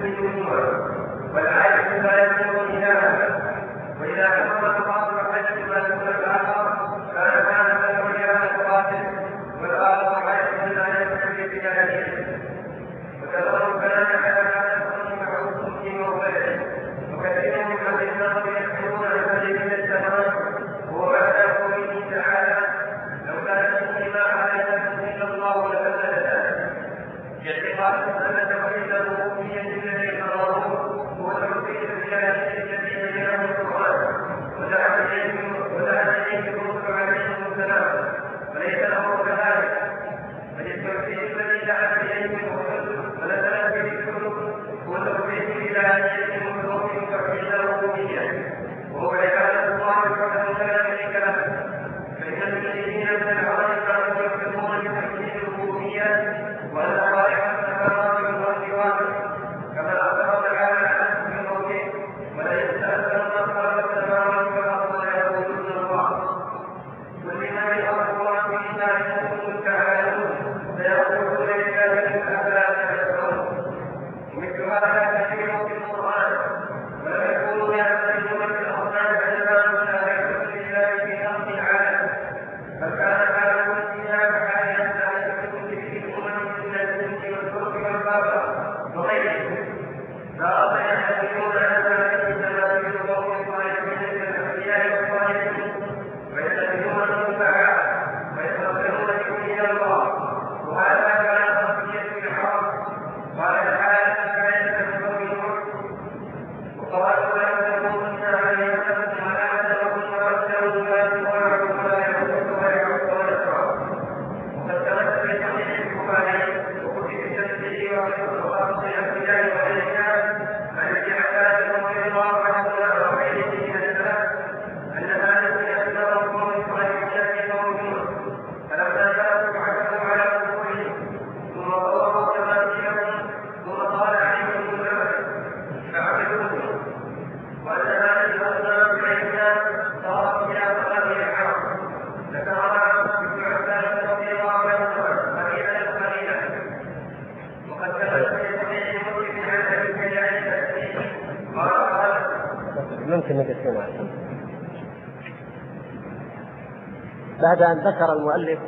يؤمنها، والعالم لا يكون إلها، وإذا حصل القاصر أحدهما دون الآخر كان له إله قاتل والآخر عالم لا يستطيع بذلك. وكذلك كان على هذا معروف في موضعه، وكثير من أهل النار يحكمون هذه من الزمان هو معناه قوله تعالى: لو كان فيهما آلهة إلا الله لفسدتا، باعتقاد أن توحيد الربوبية الذي قرروه هو توحيد الإلهية الذي بينه القرآن ودعا إليه الرسل عليهم السلام، وليس الأمر كذلك، بل التوحيد الذي دعا إليه الرسل ونزل به الكتب هو توحيد الإلهية المطلوب توحيد الربوبية، وهو عبادة الله وحده لا شريك له. فإن المسلمين من العرب كانوا يحكمون بتوحيد الربوبية وأن خالق السماوات والأرض واحد، كما أخبر تعالى عنه في قوله: ولئن سألتم من خلق السماوات والأرض ليقولن الله، ولما يأمر الله إلا أن يكونوا تعالون فيقولون لله أفلا تذكرون. ومثل هذا كثير في القرآن، ولم يكونوا يعتقدون في الأصنام أنها مساعدة لله في خلق العالم، فكان عالم الإله حاليا لا يكون به أمم من الجن والفرق والبابا وغيرهم، لا أطيع يعتقدون أنها تماثيل قوم صالحين من الأنبياء والصالحين، ويتبعون تعالى ويتوكلون بوحي الله، وهذا كان خفية الحرب. قال تعالى: كان يتبعون وقالوا لا تكونن عليهم ولا تكونن واتقوا ما تطاعوا ولا يحبون ويعصون. وقد تمثل بصحيح البخاري وكتب التفسير وقصص الانبياء والرجال عن ابن عباس رضي الله عنهما وغيره من السلف ان هذا اكثر قوم صالحين قوم نوح، فلما كانوا عكفوا على قبورهم ثم ضربوا تماثيلهم ثم طال عليهم الزمن فعبدوهم، وأن هذه الأصنام بعيدها صارت إلى مقام الحرم. ذكرها ابن عباس رضي الله عنهما قليلا، وقد ثبت في صحيح مسلم عن أبي هريرة قال: ممكن نقسمها. بعد أن ذكر المؤلف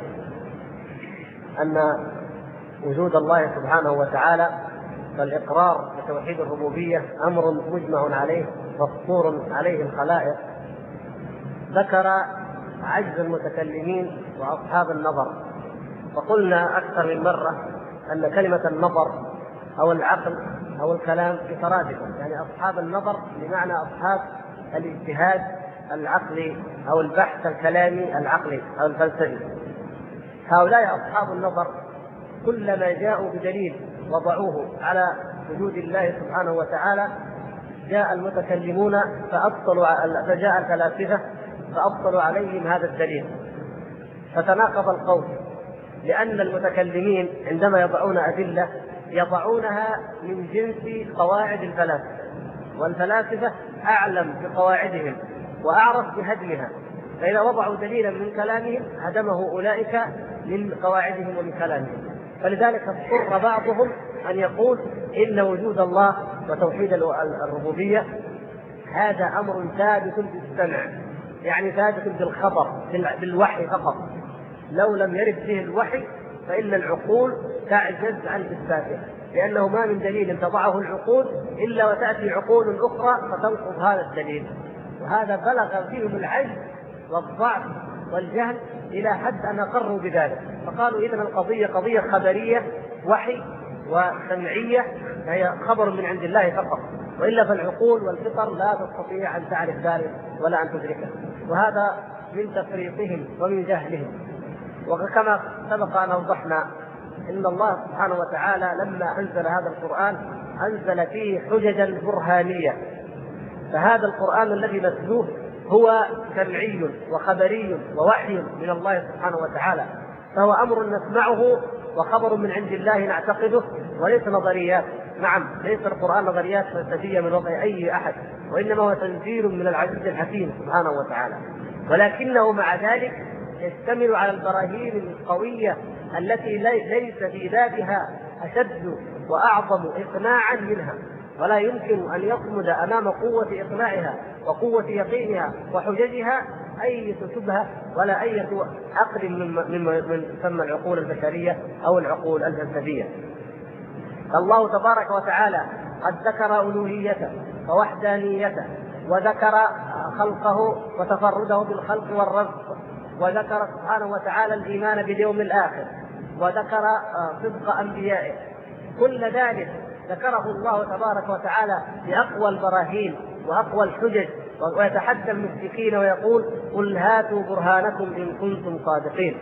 أن وجود الله سبحانه وتعالى فالإقرار بتوحيد الربوبية أمر مجمع عليه مفطور عليه الخلائق، ذكر عجز المتكلمين وأصحاب النظر. فقلنا أكثر من مرة أن كلمة النظر أو العقل أو الكلام مترادفة، يعني أصحاب النظر بمعنى أصحاب الاجتهاد العقلي أو البحث الكلامي العقلي أو الفلسفي. هؤلاء أصحاب النظر كلما جاءوا بدليل وضعوه على وجود الله سبحانه وتعالى جاء المتكلمون فجاء الفلاسفة فأبطلوا عليهم هذا الدليل، فتناقض القول، لأن المتكلمين عندما يضعون أدلة يضعونها من جنس قواعد الفلاسفة، والفلاسفة أعلم بقواعدهم وأعرف بهدمها، فإذا وضعوا دليلا من كلامهم هدمه أولئك من قواعدهم ومن كلامهم. فلذلك اضطر بعضهم أن يقول إن وجود الله وتوحيد الربوبية هذا أمر ثابت بالسمع، يعني ثابت بالخبر بالوحي فقط، لو لم يرد به الوحي فإن العقول تعجز عن إثباته، لأنه ما من دليل تضعه العقول إلا وتأتي عقول أخرى فتنقض هذا الدليل. وهذا بلغ فيهم العجز والضعف والجهل إلى حد أن أقروا بذلك، فقالوا إذن القضية قضية خبرية وحي وسمعية، هي خبر من عند الله فقط، وإلا فالعقول والفطر لا تستطيع أن تعرف ذلك ولا أن تدركه. وهذا من تفريطهم ومن جهلهم. وكما سبق أن أوضحنا إن الله سبحانه وتعالى لما أنزل هذا القرآن أنزل فيه حججا برهانية، فهذا القرآن الذي نتلوه هو سمعي وخبري ووحي من الله سبحانه وتعالى، فهو أمر نسمعه وخبر من عند الله نعتقده، وليس نظريات. نعم، ليس القرآن نظريات فلسفية من وضع أي أحد، وإنما هو تنزيل من العزيز الحكيم سبحانه وتعالى، ولكنه مع ذلك يشتمل على البراهين القوية التي ليس في ذاتها أشد وأعظم إقناعا منها. ولا يمكن أن يصمد أمام قوة إقناعها وقوة يقينها وحججها أي شبهة ولا أي عقل من تسمى العقول البشرية أو العقول الفلسفية. الله تبارك وتعالى قد ذكر ألوهيته ووحدانيته، وذكر خلقه وتفرده بالخلق والرزق، وذكر سبحانه وتعالى الإيمان باليوم الآخر، وذكر صدق أنبيائه. كل ذلك ذكره الله تبارك وتعالى بأقوى البراهين وأقوى الحجج، ويتحدى المشركين ويقول: قل هاتوا برهانكم إن كنتم صادقين.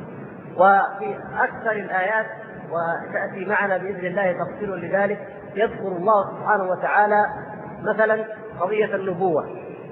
وفي أكثر الآيات، وتأتي معنا بإذن الله تفصيل لذلك، يذكر الله سبحانه وتعالى مثلا قضية النبوة.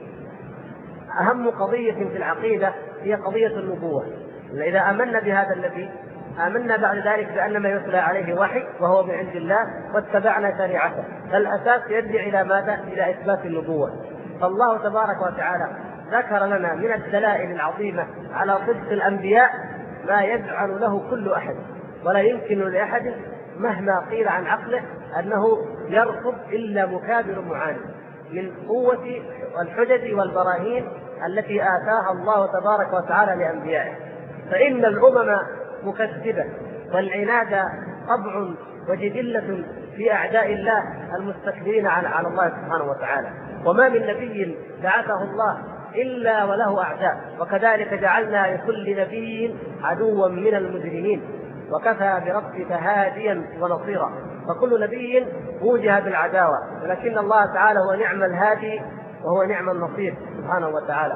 أهم قضية في العقيدة هي قضية النبوة. إذا آمنا بهذا النبي آمنا بعد ذلك بأن ما يتلى عليه وحي وهو من عند الله واتبعنا شريعته، فالأساس يرجع إلى ماذا؟ إلى إثبات النبوة. فالله تبارك وتعالى ذكر لنا من الدلائل العظيمة على صدق الأنبياء ما يجعل له كل أحد، ولا يمكن لأحد مهما قيل عن عقله أنه يرفض إلا مكابر معاند من قوة الحجج والبراهين التي آتاها الله تبارك وتعالى لأنبيائه. فإن الأمم مكذبة، والعناد طبع وجبلة في أعداء الله المستكبرين على الله سبحانه وتعالى. وما من نبي بعثه الله إلا وله أعداء، وكذلك جعلنا لكل نبي عدوا من المجرمين، وكفى بربك هاديا ونصيرا. فكل نبي وجه بالعداوة، ولكن الله تعالى هو نعم الهادي وهو نعم النصير سبحانه وتعالى.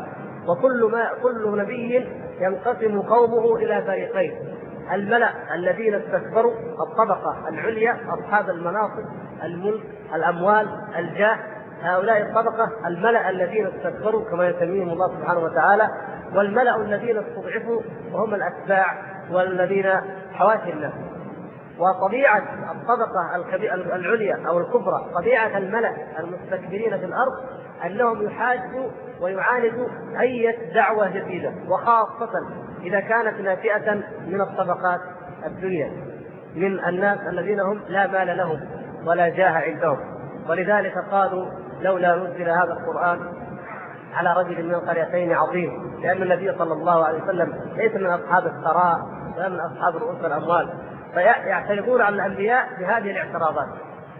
كل نبي ينقسم قومه إلى فريقين: الملأ الذين استكبروا، الطبقة العليا أصحاب المناصب، الملك، الأموال، الجاه، هؤلاء الطبقة الملأ الذين استكبروا كما يسميهم الله سبحانه وتعالى. والملأ الذين استضعفوا وهم الأتباع والذين حواشي الناس. وطبيعة الطبقة العليا أو الكبرى، طبيعة الملأ المستكبرين في الأرض، أنهم يحاجوا ويعاندوا أي دعوة جديدة، وخاصة إذا كانت ناشئة من الطبقات الدنيا، من الناس الذين هم لا مال لهم ولا جاه عندهم. ولذلك قالوا: لولا نزل هذا القرآن على رجل من القريتين عظيم، لأن النبي صلى الله عليه وسلم ليس من أصحاب الثراء ولا من أصحاب رؤوس الأموال، فيعترضون على الأنبياء بهذه الاعتراضات.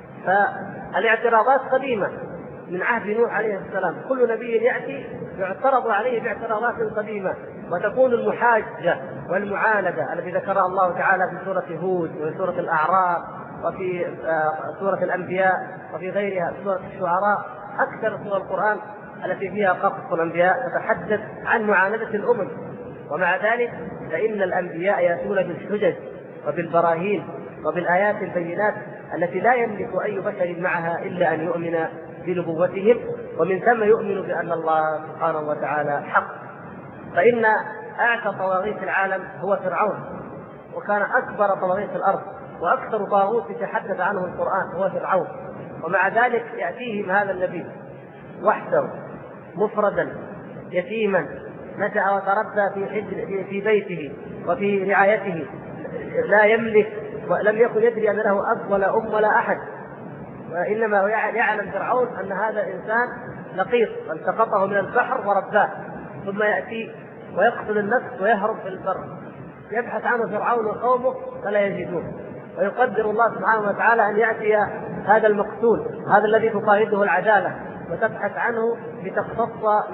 فالاعتراضات قديمة من عهد نوح عليه السلام، كل نبي يأتي يعترض عليه باعتراضات قديمة، وتكون المحاجة والمعاندة التي ذكرها الله تعالى في سورة هود وفي سورة الأعراف وفي سورة الأنبياء وفي غيرها في سورة الشعراء. أكثر سور القرآن التي فيها قصص الأنبياء تتحدث عن معاندة الأمم. ومع ذلك فإن الأنبياء يأتون بالحجج وبالبراهين وبالآيات البينات التي لا يملك أي بشر معها إلا أن يؤمن بنبوتهم، ومن ثم يؤمن بأن الله سبحانه وتعالى حق. فإن أعتى طواغيت العالم هو فرعون، وكان أكبر طواغيت الأرض وأكثر طاغوت يتحدث عنه القرآن هو فرعون. ومع ذلك يأتيهم هذا النبي وحده مفردا يتيما نشأ وتربى في بيته وفي رعايته، لا يملك ولم يكن يدري أن له أب ولا أم ولا أحد، وإنما يعلم فرعون أن هذا إنسان لقيط التقطه من البحر ورباه، ثم يأتي ويقتل النفس ويهرب في البر. يبحث عنه فرعون وقومه فلا يجدوه، ويقدر الله سبحانه وتعالى أن يأتي هذا المقتول، هذا الذي تقايده العدالة وتبحث عنه لتقتص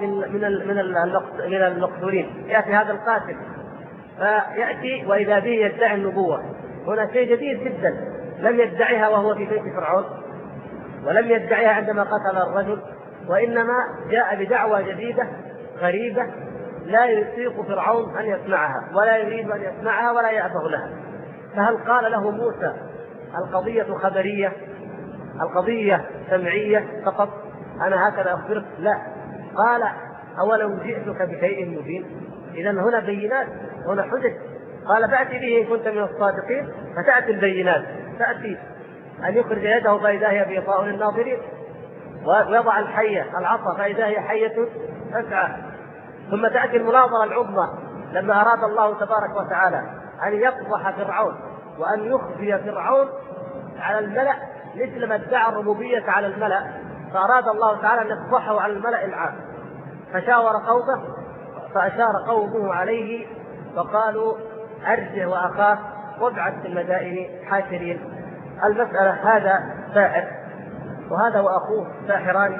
من المقتولين. يأتي هذا القاتل فيأتي وإذا به يدعي النبوة. هنا شيء جديد جدا لم يدعيها وهو في بيت فرعون، ولم يدعيها عندما قتل الرجل، وإنما جاء بدعوى جديدة غريبة لا يطيق فرعون أن يسمعها ولا يريد أن يسمعها ولا يأبه لها. فهل قال له موسى القضية خبرية، القضية سمعية فقط، أنا هكذا أخبرك؟ لا، قال: أولو جئتك بشيء مبين. إذن هنا بينات، هنا حجج. قال: فأتي به إن كنت من الصادقين. فتأتي البينات، تأتي أن يخرج يده فإذا هي بيضاء للناظرين، ويضع الحية العصا فإذا هي حية تسعى. ثم تأتي المناظرة العظمى لما أراد الله تبارك وتعالى أن يقضح فرعون وأن يخفي فرعون على الملأ مثل ما ادعى الربوبية على الملأ، فأراد الله تعالى أن يفضحه على الملأ العام، فشاور قومه فأشار قومه عليه فقالوا أرجه وأخاه وابعث في المدائن حاشرين. المسألة هذا ساحر وهذا وأخوه ساحران،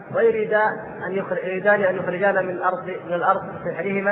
ويريدان أن يخرجانا من الأرض بسحرهما،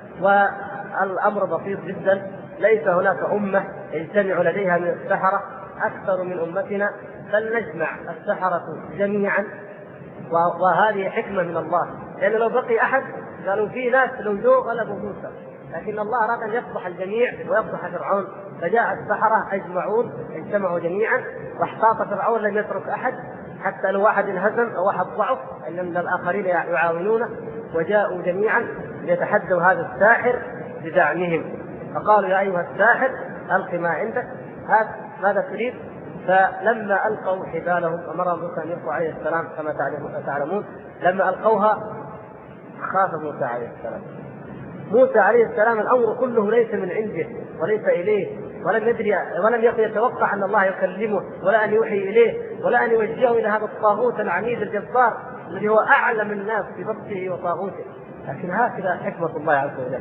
والأمر بسيط جدا. ليس هناك أمة يجتمع لديها من السحرة أكثر من أمتنا، فلنجمع السحرة جميعا، وهذه حكمة من الله. لأن لو بقي أحد قالوا في ناس لو جو غلبوا موسى، لكن الله أراد أن يفضح الجميع ويفضح فرعون، فجاء السحرة أجمعون اجتمعوا جميعا، واحتاط فرعون لم يترك أحد حتى لو واحد انهزم أو واحد ضعف أن من الآخرين يعاونونه، وجاءوا جميعا ليتحدوا هذا الساحر بدعمهم، فقالوا يا أيها الساحر ألق ما عندك، ماذا تريد؟ فلما ألقوا حبالهم أمر موسى أن يلقوا عليه السلام كما تعلمون، لما ألقوها خاف موسى عليه السلام. موسى عليه السلام الأمر كله ليس من عنده وليس إليه، ولم يكن يتوقع أن الله يكلمه ولا أن يوحي إليه ولا أن يوجهه إلى هذا الطاغوت العنيد الجبار الذي هو أعلم الناس ببطشه وطاغوته، لكن هكذا حكمة الله عز وجل.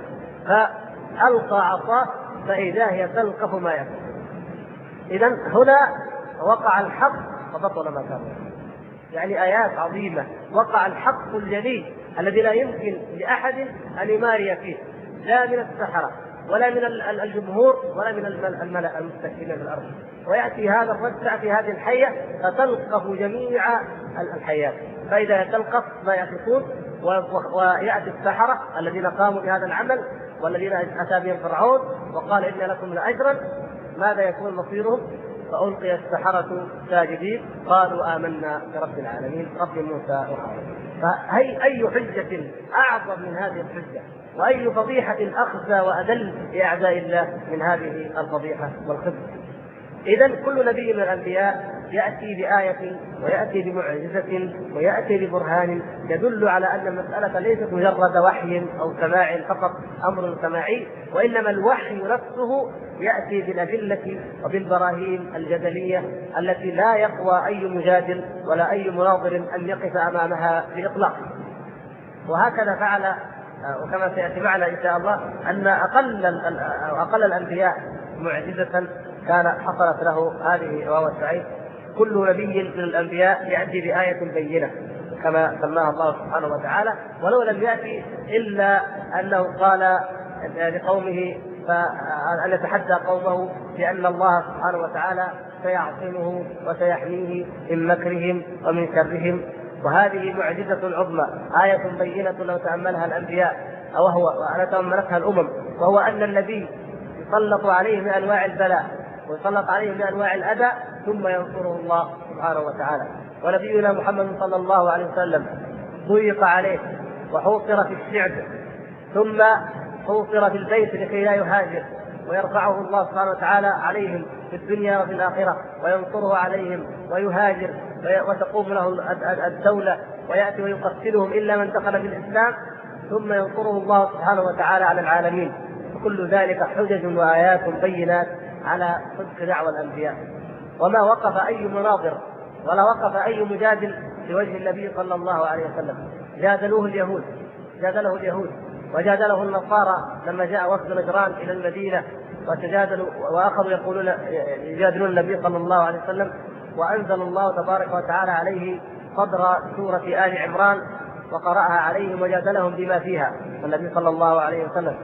فألقى عصاه فإذا هي تلقف ما يكون. إذن هنا وقع الحق فبطل ما كان، يعني آيات عظيمة، وقع الحق الجلي الذي لا يمكن لأحد أن يماري فيه، لا من السحرة ولا من الجمهور ولا من الملأ المستكبرين في الأرض. ويأتي هذا الرد في هذه الحية فتلقف جميع الحيات، فإذا تلقف ما يأتون، ويأتي السحرة الذين قاموا بهذا العمل والذين أتى بهم فرعون وقال إن لكم لأجرا، ماذا يكون مصيرهم؟ فألقي السحرة ساجدين قالوا آمنا برب العالمين رب موسى وهارون. فأي حجة أعظم من هذه الحجة، وأي فضيحة أخزى وأذل لأعداء الله من هذه الفضيحة والخزي. إذن كل نبي من الأنبياء يأتي بآية ويأتي بمعجزة ويأتي ببرهان يدل على أن المسألة ليست مجرد وحي أو سماع فقط، أمر سماعي، وإنما الوحي نفسه يأتي بالأدلة وبالبراهين الجدلية التي لا يقوى أي مجادل ولا أي مناظر أن يقف أمامها بإطلاق. وهكذا فعل، وكما سيأتي معنا إن شاء الله أن أقل الأنبياء معجزة كان حصلت له هذه وهو السعيد. كل نبي من الأنبياء يأتي بآية بينة كما سماها الله سبحانه وتعالى، ولو لم يأتي إلا أنه قال لقومه أن يتحدى قومه بأن الله سبحانه وتعالى سيعصمه وسيحميه من مكرهم ومن شرهم. وهذه معجزة عظمى، آية بينة لو تأملها الأنبياء أو تأملتها الأمم، وهو أن النبي يسلط عليه من أنواع البلاء ويسلط عليه من أنواع الأذى ثم ينصره الله سبحانه وتعالى. ونبينا محمد صلى الله عليه وسلم ضيق عليه وحوصر في الشعب ثم حوصر في البيت لكي لا يهاجر، ويرفعه الله سبحانه وتعالى عليهم في الدنيا وفي الآخرة وينصره عليهم ويهاجر وتقوم له الدولة ويأتي ويقتلهم إلا من دخل في الإسلام، ثم ينصره الله سبحانه وتعالى على العالمين. وكل ذلك حجج وآيات بينات على صدق دعوى الأنبياء. وما وقف أي مناظر ولا وقف أي مجادل لوجه النبي صلى الله عليه وسلم. جادله اليهود وجادله النصارى لما جاء وفد نجران إلى المدينة وتجادلوا وأخذوا يجادلون النبي صلى الله عليه وسلم، وأنزل الله تبارك وتعالى عليه صدر سورة آل عمران وقرأها عليهم وجادلهم بما فيها النبي صلى الله عليه وسلم.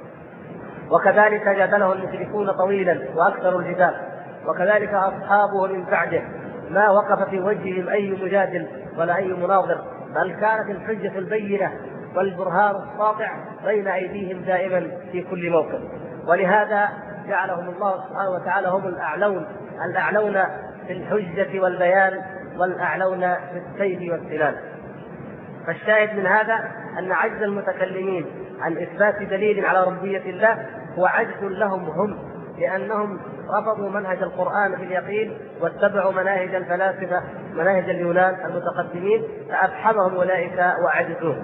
وكذلك جادله المشركون طويلا وأكثر الجدال، وكذلك أصحابه من بعده ما وقف في وجههم أي مجادل ولا أي مناظر، بل كانت الحجة البينة والبرهان الساطع بين أيديهم دائما في كل موقف. ولهذا جعلهم الله سبحانه وتعالى هم الأعلون في الحجة والبيان والأعلون في السيف والسنان. فالشاهد من هذا أن عجز المتكلمين عن إثبات دليل على ربوبية الله هو عجز لهم هم، لأنهم رفضوا منهج القرآن في اليقين واتبعوا مناهج الفلاسفة مناهج اليونان المتقدمين فأفحمهم أولئك وعجزوه.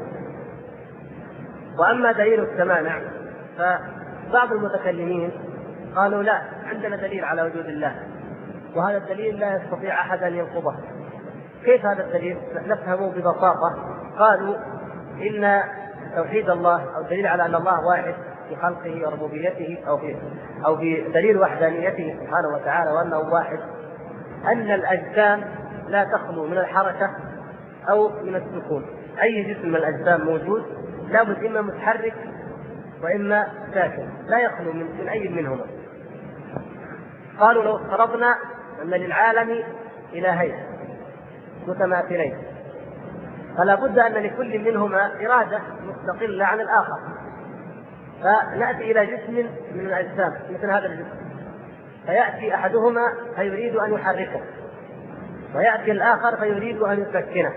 وأما دليل السمانع فبعض المتكلمين قالوا لا، عندنا دليل على وجود الله، وهذا الدليل لا يستطيع أحد أن ينقضه. كيف هذا الدليل؟ نفهمه ببساطة. قالوا إن توحيد الله أو الدليل على أن الله واحد في خلقه وربوبيته أو في دليل وحدانيته سبحانه وتعالى وأنه واحد، أن الأجسام لا تخلو من الحركة أو من السكون. أي جسم من الأجسام موجود لابد إما متحرك وإما ساكن، لا يخلو من أي منهما. قالوا لو افترضنا أن للعالم إلهين متماثلين فلا بد أن لكل منهما إرادة مستقلة عن الآخر، فنأتي إلى جسم من الأجسام مثل هذا الجسم، فيأتي أحدهما فيريد أن يحركه ويأتي الآخر فيريد أن يسكنه،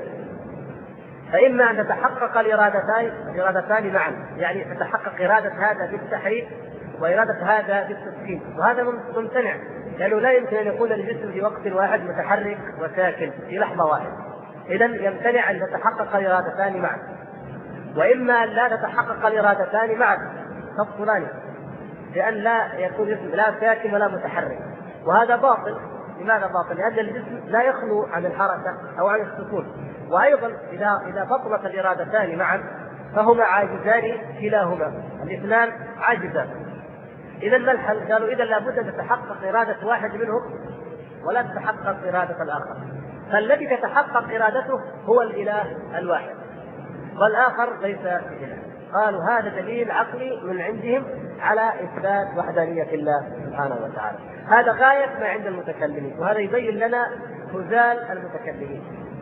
فإما أن تتحقق الإرادتان معا، يعني تتحقق إرادة هذا بالتحريك وإرادة هذا بالتسكين، وهذا ممتنع لأنه لا يمكن أن يكون الجسم في وقت واحد متحرك وساكن في لحظة واحدة. إذن يمتنع أن تتحقق الإرادتان معا، وإما أن لا تتحقق الإرادتان معا تفصلان، لأن لا يكون جسم لا ساكن ولا متحرك، وهذا باطل. لماذا باطل؟ لأن الجسم لا يخلو عن الحركة أو عن السكون، وأيضا إذا بطلت الإرادتان معا فهما عاجزان كلاهما، الاثنان عاجزان. إذا ما الحل؟ قالوا إذا لابد أن تتحقق إرادة واحد منهم ولا تتحقق إرادة الآخر، فالذي تتحقق إرادته هو الإله الواحد والآخر ليس بإله. قالوا هذا دليل عقلي من عندهم على إثبات وحدانية الله سبحانه وتعالى. هذا غاية ما عند المتكلمين، وهذا يبين لنا خذال المتكلمين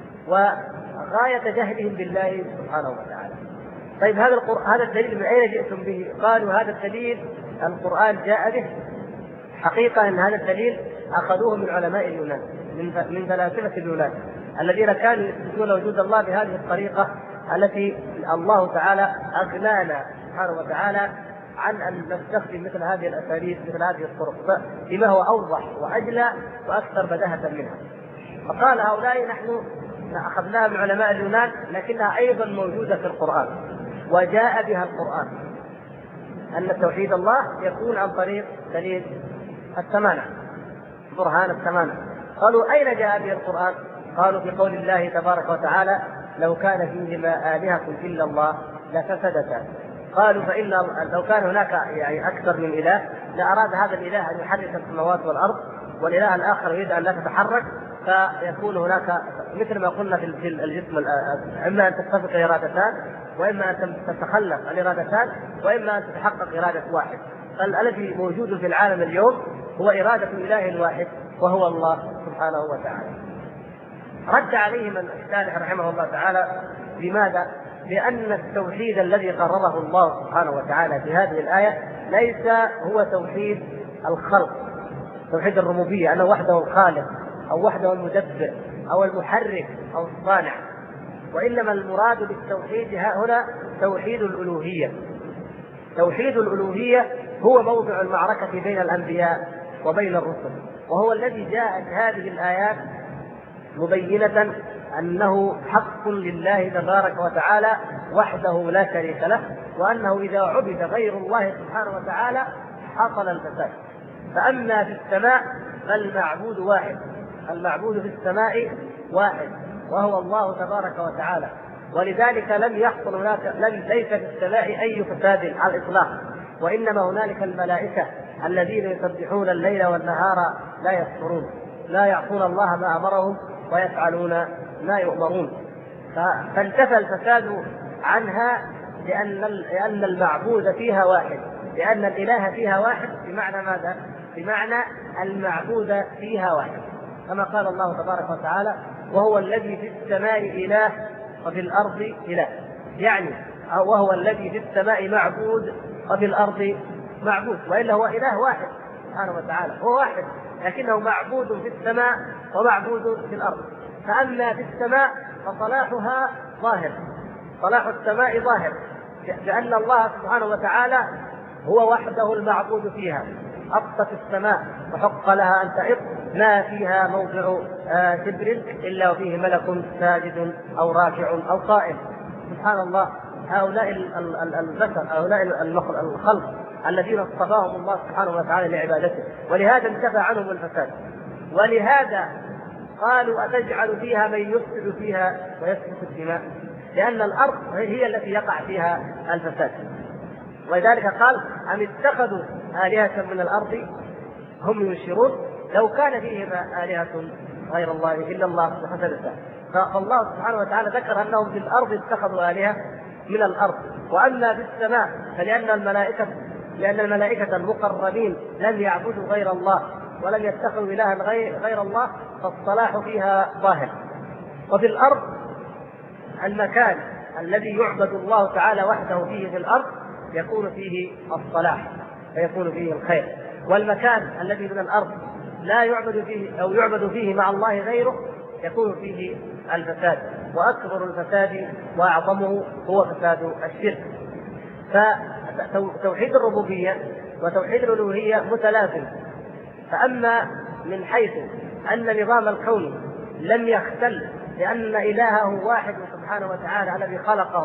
وغاية جهلهم بالله سبحانه وتعالى. طيب هذا الدليل من أين جئتم به؟ قالوا هذا الدليل القرآن جاء به. حقيقة أن هذا الدليل أخذوه من علماء اليونان، من فلاسفة اليونان الذين كانوا يثبتون وجود الله بهذه الطريقة التي الله تعالى أغنانا سبحانه وتعالى عن أن نستخدم مثل هذه الأساليب مثل هذه الطرق بما هو أوضح وأجلى وأكثر بداهة منها. فقال هؤلاء نحن أخذناها من علماء اليونان لكنها أيضا موجودة في القرآن وجاء بها القرآن، أن توحيد الله يكون عن طريق دليل الثمانة، برهان الثمانة. قالوا أين جاء به القرآن؟ قالوا في قول الله تبارك وتعالى لو كان فيهما آلهة إلا الله لفسدتا. قالوا فإن لو كان هناك يعني أكثر من إله لأراد هذا الإله أن يحرك السماوات والأرض والإله الآخر يريد أن لا تتحرك، فيكون هناك مثل ما قلنا في الجسم إما أن تتفق إرادتان وإما أن تتخلف الإرادتان وإما أن تتحقق إرادة واحد. فالذي موجود في العالم اليوم هو إرادة إله واحد وهو الله سبحانه وتعالى. رد عليهم الشارح رحمه الله تعالى بماذا؟ لأن التوحيد الذي قرره الله سبحانه وتعالى في هذه الآية ليس هو توحيد الخلق، توحيد الربوبية أنه وحده الخالق أو وحده المدبر أو المحرك أو الصانع، وإنما المراد بالتوحيد هنا توحيد الألوهية. توحيد الألوهية هو موضع المعركة بين الأنبياء وبين الرسل، وهو الذي جاءت هذه الآيات مبينة أنه حق لله تبارك وتعالى وحده لا شريك له، وأنه إذا عبد غير الله سبحانه وتعالى حصل الفساد. فأما في السماء فالمعبود واحد، المعبود في السماء واحد وهو الله تبارك وتعالى، ولذلك لم يحصل هناك ليس في السماء أي فساد على الإطلاق، وإنما هنالك الملائكة الذين يسبحون الليل والنهار لا يفترون، لا يعصون الله ما أمرهم ويفعلون ما يؤمرون. فانتفى الفساد عنها لأن المعبود فيها واحد، لأن الإله فيها واحد. بمعنى ماذا؟ بمعنى المعبود فيها واحد، كما قال الله تبارك وتعالى وهو الذي في السماء إله وفي الأرض إله، يعني وهو الذي في السماء معبود وفي الأرض معبود، وإلا هو إله واحد سبحانه وتعالى، هو واحد لكنه معبود في السماء ومعبود في الأرض. فأما في السماء فصلاحها ظاهر، صلاح السماء ظاهر، لأن الله سبحانه وتعالى هو وحده المعبود فيها. أطت السماء وحق لها أن تعط ما فيها موضع شبر إلا وفيه ملك ساجد أو راكع أو قائم. سبحان الله، هؤلاء البشر، هؤلاء الخلق الذين اصطفاهم الله سبحانه وتعالى لعبادته، ولهذا انتفى عنهم الفساد. ولهذا قالوا أتجعل فيها من يفسد فيها ويسفك الدماء، لأن الأرض هي التي يقع فيها الفساد. ولذلك قال أم اتخذوا آلهة من الأرض هم ينشرون لو كان فيهما آلهة غير الله إلا الله فسدتا. فالله سبحانه وتعالى ذكر أنهم في الأرض اتخذوا آلهة من الأرض. وأما في السماء فلأن الملائكة المقربين لم يعبدوا غير الله ولم يتخذوا إلها غير الله، فالصلاح فيها ظاهر. وفي الأرض المكان الذي يعبد الله تعالى وحده فيه في الأرض يكون فيه الصلاح فيكون فيه الخير، والمكان الذي من الأرض لا يعبد فيه أو يعبد فيه مع الله غيره يكون فيه الفساد، وأكبر الفساد وأعظمه هو فساد الشرك. فتوحيد الربوبية وتوحيد الألوهية متلازم. فأما من حيث أن نظام الكون لم يختل لأن إلهه واحد سبحانه وتعالى الذي خلقه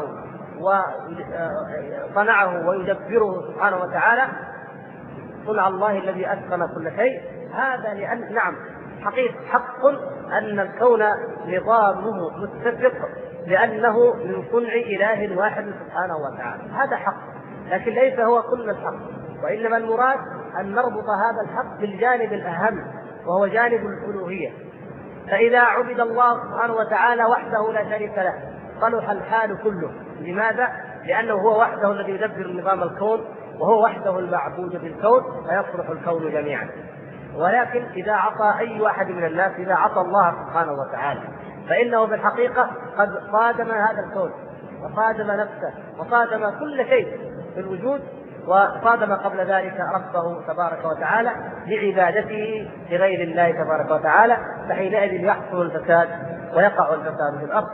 وصنعه ويدبره سبحانه وتعالى، صنع الله الذي أتقن كل شيء، هذا لأن نعم حق أن الكون نظامه متفق لأنه من صنع إله واحد سبحانه وتعالى، هذا حق، لكن ليس هو كل الحق، وإنما المراد أن نربط هذا الحق بالجانب الأهم وهو جانب الألوهية. فإذا عبد الله سبحانه وتعالى وحده لا شريك له صلح الحال كله. لماذا؟ لأنه هو وحده الذي يدبر نظام الكون، وهو وحده المعبود بالكون، فيصلح الكون جميعا. ولكن إذا عصى أي واحد من الناس، إذا عصى الله سبحانه وتعالى، فإنه بالحقيقة قد صادم هذا الكون وصادم نفسه وصادم كل شيء في الوجود، وصادم قبل ذلك ربه تبارك وتعالى بعبادته لغير الله تبارك وتعالى، فحينئذ يحصل الفساد ويقع الفساد في الأرض.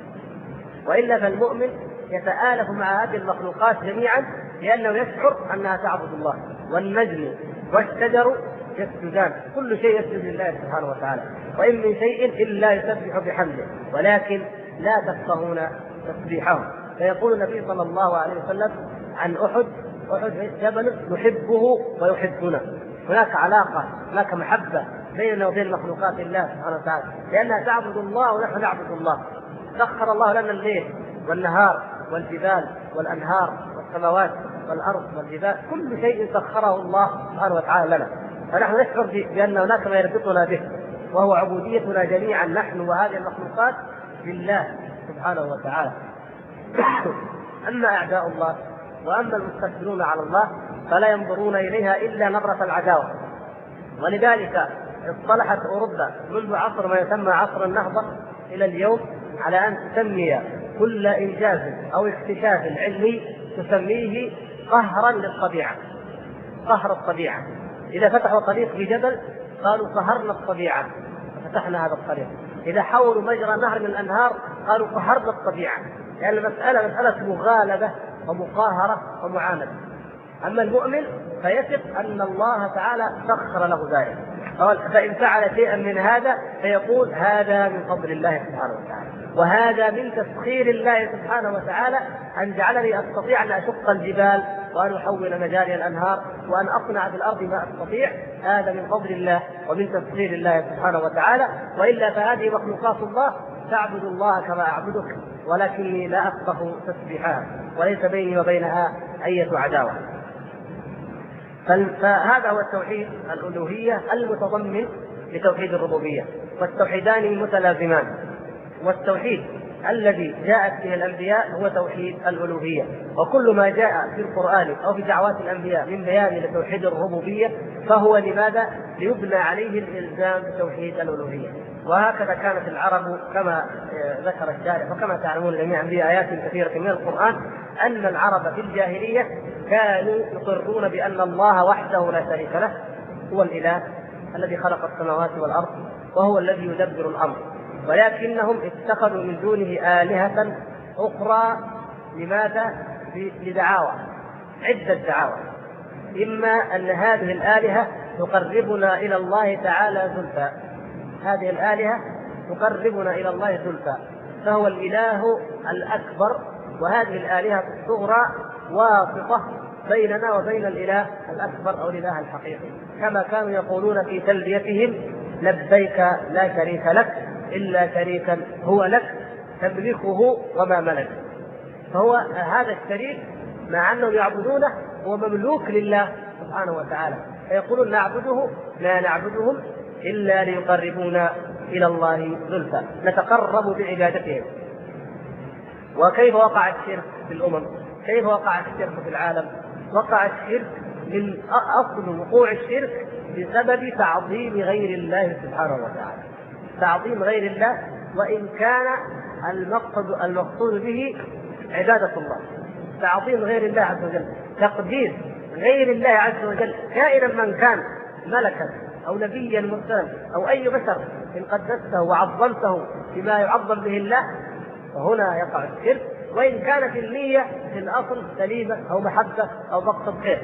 وإلا فالمؤمن يتآلف مع هذه المخلوقات جميعا لأنه يشعر أنها تعبد الله، والنجم والشجر يسجدان، كل شيء يسجد لله سبحانه وتعالى، وإن من شيء إلا يسبح بحمده ولكن لا تفقهون تسبيحهم. فيقول النبي صلى الله عليه وسلم عن أحد جبل نحبه ويحبنا. هناك علاقة، هناك محبة بيننا وبين مخلوقات الله سبحانه وتعالى، لأنها تعبد الله ونحن نعبد الله. سخر الله لنا الليل والنهار والجبال والأنهار والسماوات والأرض والجبال، كل شيء سخره الله سبحانه وتعالى لنا، فنحن نشعر بأن هناك ما يربطنا به، وهو عبوديتنا جميعا نحن وهذه المخلوقات لله سبحانه وتعالى. أما أعداء الله وأما المستكبرون على الله فلا ينظرون إليها إلا نظرة العداوة. ولذلك اصطلحت أوروبا منذ عصر ما يسمى عصر النهضة إلى اليوم على أن تسمي كل إنجاز أو اكتشاف علمي تسميه قهرا للطبيعة، قهر الطبيعة. إذا فتحوا طريق في جبل قالوا قهرنا الطبيعة ففتحنا هذا الطريق، إذا حولوا مجرى نهر من الأنهار قالوا قهرنا الطبيعة، لأن المسألة مسألة مغالبة ومقاهرة ومعاندة. أما المؤمن فيثق أن الله تعالى سخر له ذلك، فإن فعل شيئا من هذا فيقول هذا من فضل الله سبحانه وتعالى، وهذا من تسخير الله سبحانه وتعالى أن جعلني أستطيع أن أشق الجبال وأن أحول مجاري الأنهار وأن أصنع في الأرض ما أستطيع، هذا من فضل الله ومن تسخير الله سبحانه وتعالى. وإلا فهذه مخلوقات الله تعبد الله كما أعبدك، ولكني لا أفقه تسبيحها وليس بيني وبينها أي عداوة. فهذا هو التوحيد الألوهية المتضمن لتوحيد الربوبية، والتوحيدان متلازمان. والتوحيد الذي جاءت به الأنبياء هو توحيد الألوهية، وكل ما جاء في القرآن أو في دعوات الأنبياء من بيان لتوحيد الربوبية فهو لماذا؟ ليبنى عليه الإلزام بتوحيد الألوهية. وهكذا كانت العرب كما ذكر الشارع وكما تعلمون جميعا بآيات كثيرة من القرآن أن العرب في الجاهلية كانوا يقرون بأن الله وحده لا شريك له هو الإله الذي خلق السماوات والأرض وهو الذي يدبر الأمر، ولكنهم اتخذوا من دونه آلهة أخرى. لماذا؟ لدعاوى، عدة دعاوى. إما أن هذه الآلهة تقربنا إلى الله تعالى زلفى، هذه الآلهة تقربنا إلى الله زلفى، فهو الإله الأكبر، وهذه الآلهة الصغرى واسطة بيننا وبين الإله الأكبر أو الإله الحقيقي، كما كانوا يقولون في تلبيتهم لبيك لا شريك لك إلا شريكا هو لك تملكه وما ملك. فهو هذا الشريك مع أنهم يعبدونه هو مملوك لله سبحانه وتعالى، فيقولون لا نعبدهم إلا ليقربونا إلى الله زلفى، نتقرب بعبادتهم. وكيف وقع الشرك في الأمم؟ كيف وقع الشرك في العالم؟ وقع الشرك من أصل وقوع الشرك بسبب تعظيم غير الله سبحانه وتعالى، تعظيم غير الله، وإن كان المقصود به عبادة الله، تعظيم غير الله عز وجل، تقديس غير الله عز وجل كائنا من كان، ملكا أو نبيا مرسلا أو أي بشر، إن قدسته وعظمته بما يعظم به الله فهنا يقع الشرك، وإن كانت النية في الأصل سليمة أو محبة أو مقصد خير.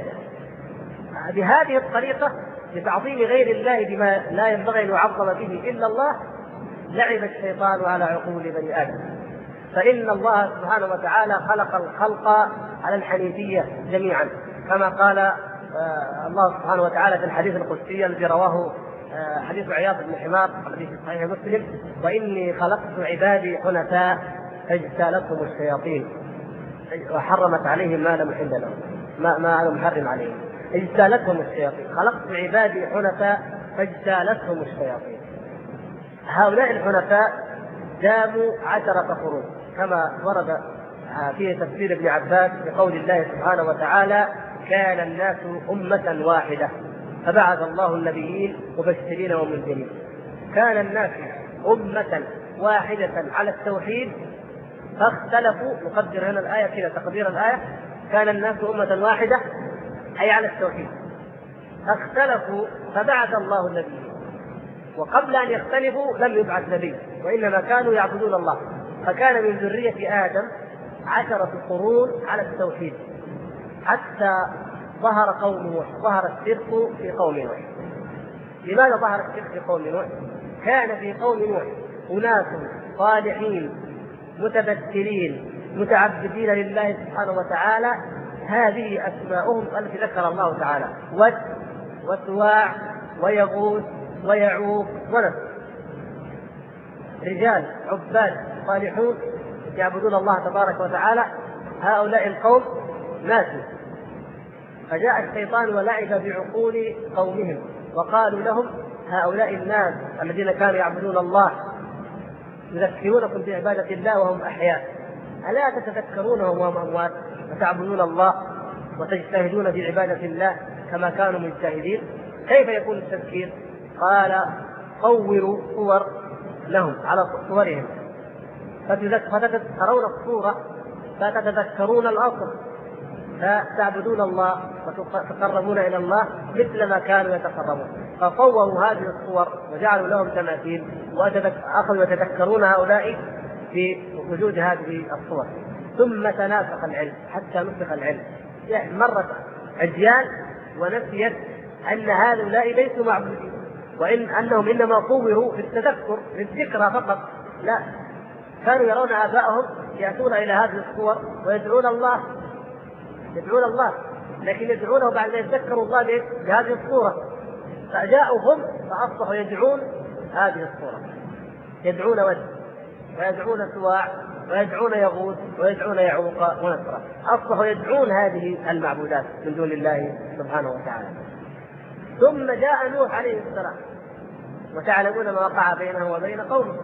بهذه الطريقة لتعظيم غير الله بما لا ينبغي أن يعظم به إلا الله لعب الشيطان على عقول بني آدم. فإن الله سبحانه وتعالى خلق الخلق على الحنيفية جميعا، كما قال الله سبحانه وتعالى في الحديث القدسي الذي رواه حديث عياض بن حمار حديث صحيح مسلم: وإني خلقت عبادي حنفاء فاجتالتهم الشياطين وحرمت عليهم ما لم يحل لهم، ما لم يحرم عليهم، اجتالتهم الشياطين، خلقت عبادي حنفاء فاجتالتهم الشياطين. هؤلاء الحنفاء داموا 10 قرون كما ورد في تفسير ابن عباس بقول الله سبحانه وتعالى: كان الناس أمة واحدة فبعث الله النبيين مبشرين ومنذرين. كان الناس أمة واحدة على التوحيد فاختلفوا، نقدر هنا الآية كذا تقدير الآية: كان الناس أمة واحدة أي على التوحيد فاختلفوا فبعث الله النبيين. وقبل أن يختلفوا لم يبعث نبي، وإنما كانوا يعبدون الله، فكان من ذرية آدم 10 قرون على التوحيد حتى ظهر قوم نوح، ظهر الشرك في قوم نوح. لماذا ظهر الشرك في قوم نوح؟ كان في قوم نوح أناس صالحين متبتلين متعبدين لله سبحانه وتعالى، هذه أسماؤهم التي ذكر الله تعالى: ود وسواع ويغوث ويعوق ونسر، رجال عباد صالحون يعبدون الله تبارك وتعالى. هؤلاء القوم ماتوا، فجاء الشيطان ولعب بعقول قومهم وقالوا لهم: هؤلاء الناس الذين كانوا يعبدون الله يذكرونكم بعبادة الله وهم أحياء، ألا تتذكرونهم وهم أموات وتعبدون الله وتجتهدون في عبادة الله كما كانوا مجتهدين؟ كيف يكون التذكير؟ قال: صوروا صور لهم على صورهم فتتذكرون الصورة فتتذكرون الأصل فتعبدون الله وتقربون إلى الله مثل ما كانوا يتقربون. فصوروا هذه الصور وجعلوا لهم تماثيل وأخذوا يتذكرون هؤلاء في وجود هذه الصور. ثم تناسخ العلم حتى نسخ العلم، يعني مرت أجيال ونسيت أن هؤلاء ليسوا معبودين، وإن أنهم إنما صوروا للتذكر للذكرى فقط. لا، كانوا يرون آباءهم يأتون إلى هذه الصور ويدعون الله، لكن يدعونه بعد أن يتذكروا الله بهذه الصورة، فجاءوا هم فأصبحوا يدعون هذه الصورة، يدعون ود ويدعون سواع ويدعون يغوث ويدعون يعوق ونسرا، أصبحوا يدعون هذه المعبودات من دون الله سبحانه وتعالى. ثم جاء نوح عليه السلام، وتعلمون ما وقع بينه وبين قومه،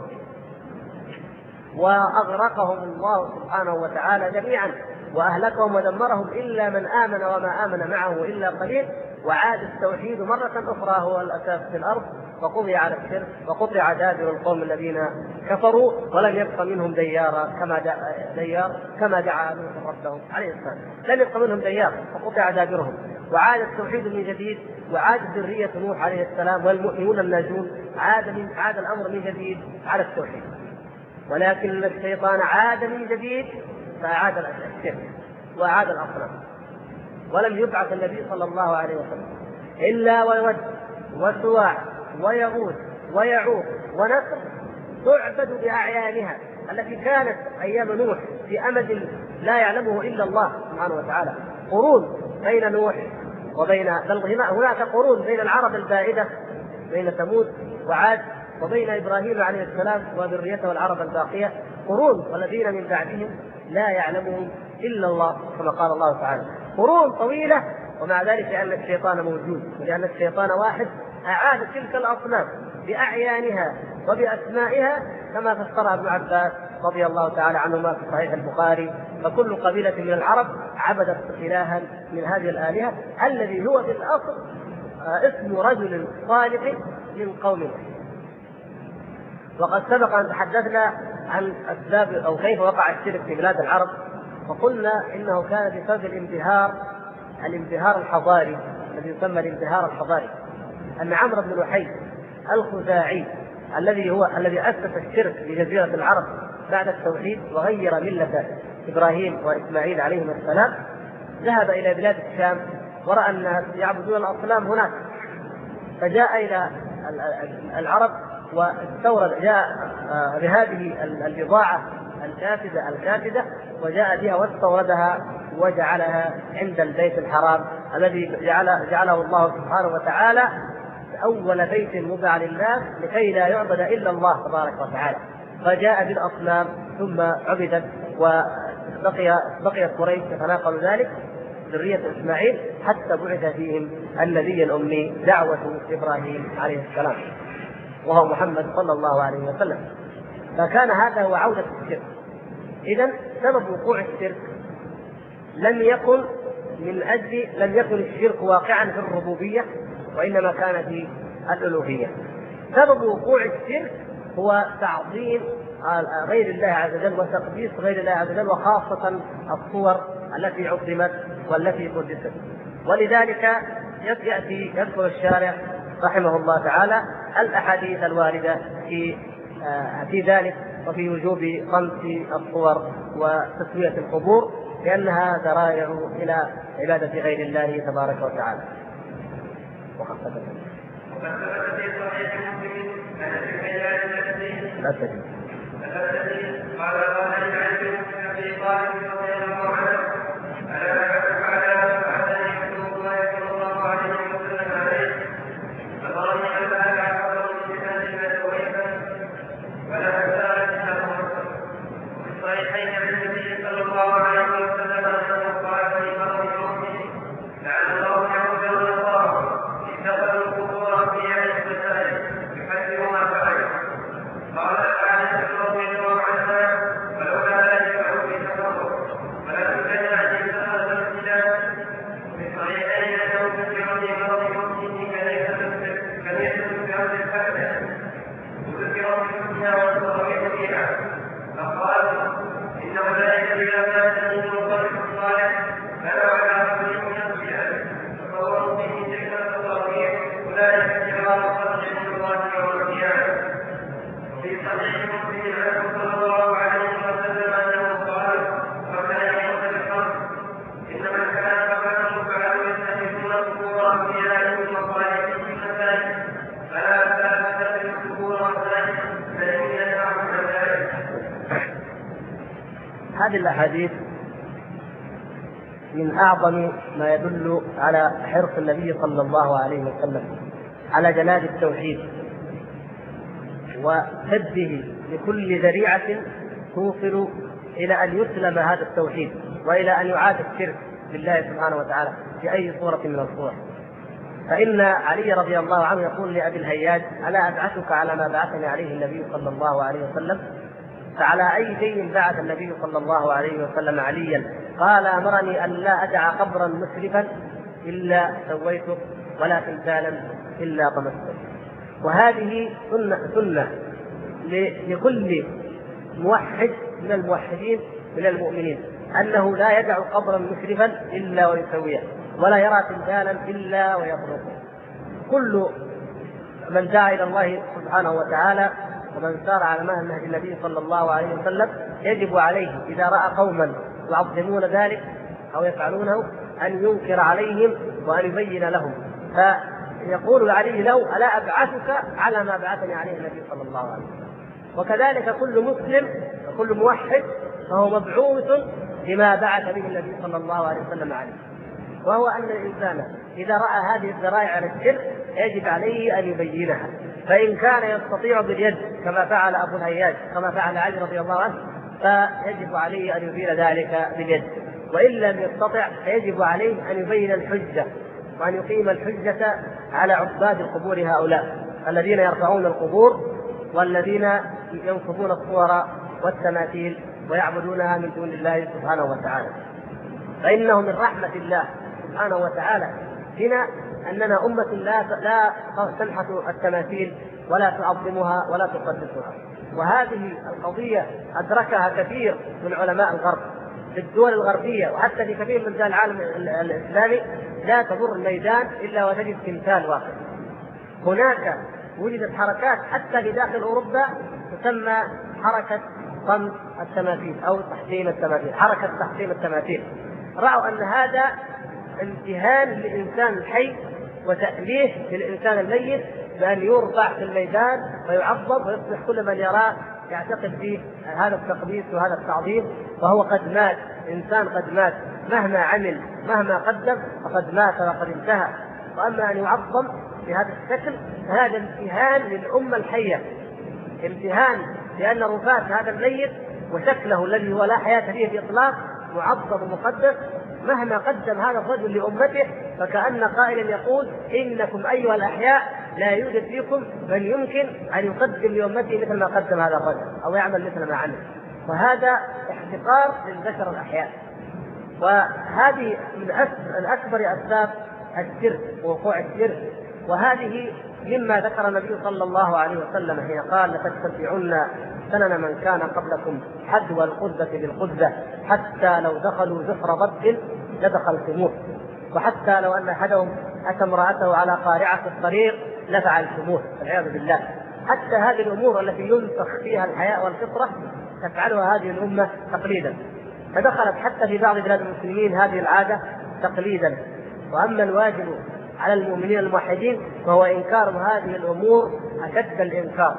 وأغرقهم الله سبحانه وتعالى جميعا وأهلكهم ودمرهم إلا من آمن وما آمن معه إلا قليل، وعاد التوحيد مرة أخرى هو الأساس في الأرض، وقضي على الشرك وقطع دابر القوم الذين كفروا ولم يبق منهم ديار كما دعا نوح ربهم عليه السلام، لم يبق منهم ديار وقطع دابرهم، وعاد التوحيد من جديد، وعاد ذرية نوح عليه السلام والمؤمنون الناجون، عاد الأمر من جديد على التوحيد. ولكن الشيطان عاد من جديد فأعاد الشرك وأعاد الأصنام، ولم يبعث النبي صلى الله عليه وسلم إلا ويود وسواع ويغوث ويعوق ونسر تعبد بأعيانها التي كانت أيام نوح في أمد لا يعلمه إلا الله سبحانه وتعالى، قرون بين نوح وبين هناك قرون بين العرب البائدة بين ثمود وعاد وبين إبراهيم عليه السلام وذريته العرب الباقية قرون، والذين من بعدهم لا يعلمهم إلا الله كما قال الله تعالى. قرون طويلة، ومع ذلك لأن الشيطان موجود ولأن الشيطان واحد أعاد تلك الأصنام بأعيانها وبأسمائها كما فسرها ابن عباس رضي الله تعالى عنهما في صحيح البخاري: فكل قبيلة من العرب عبدت إلها من هذه الآلهة الذي هو في الأصل اسم رجل صالح من قومه. وقد سبق أن تحدثنا عن أسباب أو كيف وقع الشرك في بلاد العرب، وقلنا إنه كان بسبب الانبهار الحضاري الذي يسمى الانبهار الحضاري. أن عمرو بن لحي الخزاعي الذي أسس الشرك في جزيرة العرب بعد التوحيد وغير ملة إبراهيم وإسماعيل عليهما السلام، ذهب إلى بلاد الشام ورأى الناس يعبدون الأصنام هناك، فجاء إلى العرب واستورد، جاء بهذه البضاعة الكافدة وجاء بها واستوردها وجعلها عند البيت الحرام الذي جعله الله سبحانه وتعالى أول بيت وضع للناس لكي لا يعبد إلا الله تبارك وتعالى. فجاء بالأصنام ثم عبدت، وبقيت قريش يتناقل ذلك ذرية إسماعيل حتى بعث فيهم النبي الأمي دعوة إبراهيم عليه السلام وهو محمد صلى الله عليه وسلم. فكان هذا هو عودة الشرك. إذن سبب وقوع الشرك لم يكن الشرك واقعا في الربوبية، وإنما كان في الألوهية. سبب وقوع الشرك هو تعظيم غير الله عز وجل وتقديس غير الله عز وجل، وخاصة الصور التي عظمت والتي قدست. ولذلك يذكر الشارع رحمه الله تعالى الأحاديث الواردة في ذلك وفي وجوب طمس الصور وتسوية القبور، لأنها ذرائع إلى عبادة غير الله تبارك وتعالى. لا تجد. هذه الأحاديث من أعظم ما يدل على حرص النبي صلى الله عليه وسلم على جلال التوحيد وسده لكل ذريعة توصل إلى أن يسلم هذا التوحيد وإلى أن يعاد الشرك بالله سبحانه وتعالى في أي صورة من الصور. فإن علي رضي الله عنه يقول لأبي الهياج: ألا أبعثك على ما بعثني عليه النبي صلى الله عليه وسلم؟ فعلى أي شيء بعث النبي صلى الله عليه وسلم عليا؟ قال: أمرني أن لا أدع قبرا مسرفا إلا سويته ولا تمثالا إلا طمسته. وهذه سنة لكل موحد من الموحدين من المؤمنين، أنه لا يدع قبرا مسرفا إلا ويسويه، ولا يرى تمثالا إلا ويطرقه. كل من دعا إلى الله سبحانه وتعالى ومن سار على نهج النبي صلى الله عليه وسلم يجب عليه إذا رأى قوما يعظمون ذلك أو يفعلونه أن ينكر عليهم وأن يبين لهم. فيقول علي له: ألا أبعثك على ما بعثني عليه النبي صلى الله عليه وسلم. وكذلك كل مسلم وكل موحد فهو مبعوث بما بعث به النبي صلى الله عليه وسلم عليه، وهو أن الإنسان إذا رأى هذه الذرائع على الشرك يجب عليه أن يبينها. فإن كان يستطيع باليد كما فعل أبو الهياج كما فعل علي رضي الله عنه فيجب عليه أن يبين ذلك باليد، وإن لم يستطع فيجب عليه أن يبين الحجة وأن يقيم الحجة على عباد القبور هؤلاء الذين يرفعون القبور والذين ينصبون الصور والتماثيل ويعبدونها من دون الله سبحانه وتعالى. فإنه من رحمة الله سبحانه وتعالى هنا أننا أمة لا تنحت التماثيل ولا تعظمها ولا تقدسها. وهذه القضية أدركها كثير من علماء الغرب في الدول الغربية، وحتى في كثير من دول العالم الإسلامي لا تمر الميدان إلا وتجد تمثال واحد. هناك وجدت حركات حتى في داخل أوروبا تسمى حركة صمت التماثيل أو تحطيم التماثيل، حركة تحطيم التماثيل. رأوا أن هذا امتهان للإنسان الحي وتأليه للإنسان الميت بأن يرفع في الميدان ويعظم ويصبح كل من يراه يعتقد فيه هذا التقديس وهذا التعظيم، وهو قد مات، إنسان قد مات مهما عمل مهما قدم فقد مات وقد انتهى. وأما أن يعظم بهذا الشكل فهذا امتهان للأمة الحية، امتهان لأن رفات هذا الميت وشكله الذي هو لا حياة فيه بإطلاق معظم ومقدس مهما قدم هذا الرجل لأمته، فكأن قائلا يقول إنكم أيها الأحياء لا يوجد فيكم من يمكن أن يقدم لأمته مثل ما قدم هذا الرجل أو يعمل مثل ما عمل. وهذا احتقار للبشر الأحياء. وهذه من أكبر أسباب الشرك ووقوع الشرك. وهذه مما ذكر النبي صلى الله عليه وسلم حين قال لتتبعن سنن من كان قبلكم حذو القذة بالقذة حتى لو دخلوا جحر ضب لدخلتموه، وحتى لو أن أحدهم أتى امرأته على قارعة الطريق لفعلتموه والعياذ بالله. حتى هذه الأمور التي ينسخ فيها الحياء والفطرة تفعلها هذه الأمة تقليدا، فدخلت حتى في بعض بلاد المسلمين هذه العادة تقليدا. وأما الواجب على المؤمنين الموحدين فهو إنكار هذه الأمور أشد الإنكار،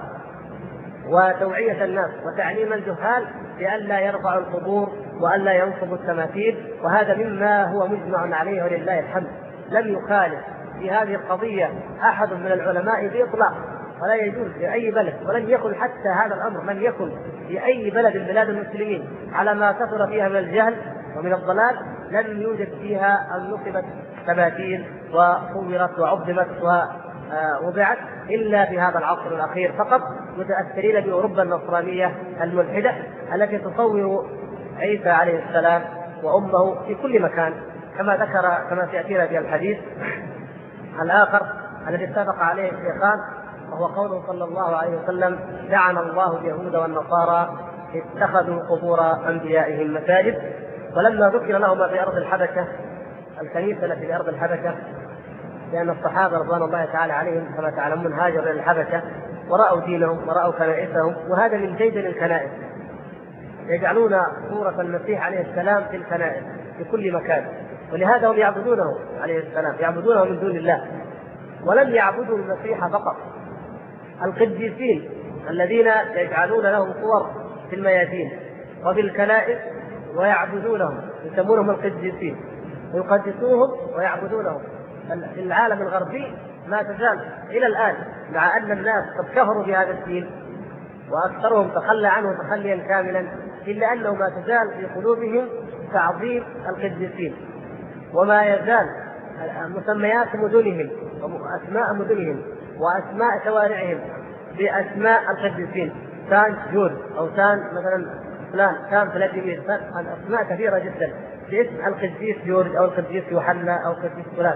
وتوعية الناس وتعليم الجهال بألا يرفعوا القبور وألا ينصبوا التماثيل. وهذا مما هو مجمع عليه ولله الحمد. لم يخالف في هذه القضية أحد من العلماء بإطلاق، ولا يجوز في أي بلد، ولن يكن حتى هذا الأمر لن يكن في أي بلد من بلاد المسلمين على ما كثر فيها من الجهل ومن الضلال لم يوجد فيها أن نصبت تماثيل وصورت وعظمت ووضعت إلا في هذا العصر الأخير فقط، متأثرين بأوروبا النصرانية الملحدة التي تصور عيسى عليه السلام وأمه في كل مكان، كما سيأتينا في الحديث الآخر الذي اتفق عليه الشيخان، وهو قوله صلى الله عليه وسلم لعن الله اليهود والنصارى اتخذوا قبور أنبيائهم مساجد. ولما ذكر لهما في أرض الحبشة الكنيسة التي في أرض الحبشة، لأن الصحابة رضوان الله تعالى عليهم كما تعلمون هاجروا إلى الحبشة ورأوا دينهم ورأوا كنائسهم، وهذا من جيد الكنائس، يجعلون صورة المسيح عليه السلام في الكنائس في كل مكان، ولهذا هم يعبدونه عليه السلام، يعبدونه من دون الله. ولم يعبدوا المسيح فقط، القديسين الذين يجعلون لهم صور في الميادين وفي الكنائس ويعبدونهم يسمونهم القديسين ويقدسوهم ويعبدونهم. في العالم الغربي ما تزال إلى الآن مع أن الناس قد كفروا بهذا الدين وأكثرهم تخلى عنه تخليا كاملا، إلا أنه ما تزال في قلوبهم تعظيم القديسين، وما يزال مسميات مدنهم وأسماء مدنهم وأسماء شوارعهم بأسماء القديسين، سان جورج أو سان مثلا فلان، سان فلاديمير، أسماء كثيرة جدا باسم القديس جورج أو القديس يوحنا أو القديس فلان،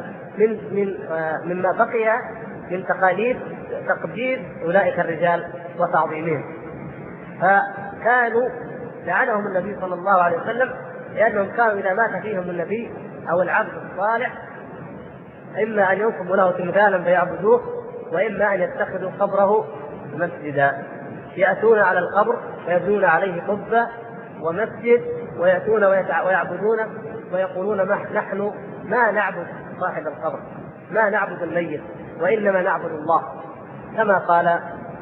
مما بقي من تقاليد تقديس أولئك الرجال وتعظيمهم. فكانوا لعنهم النبي صلى الله عليه وسلم لأنهم كانوا إذا مات فيهم النبي أو العبد الصالح إما أن ينصبوا له تمثالا فيعبدوه، وإما أن يتخذوا قبره مسجدا، يأتون على القبر ويبنون عليه قبة ومسجد ويأتون ويعبدونه ويقولون نحن ما نعبد صاحب القبر، ما نعبد الميت، وإنما نعبد الله، كما قال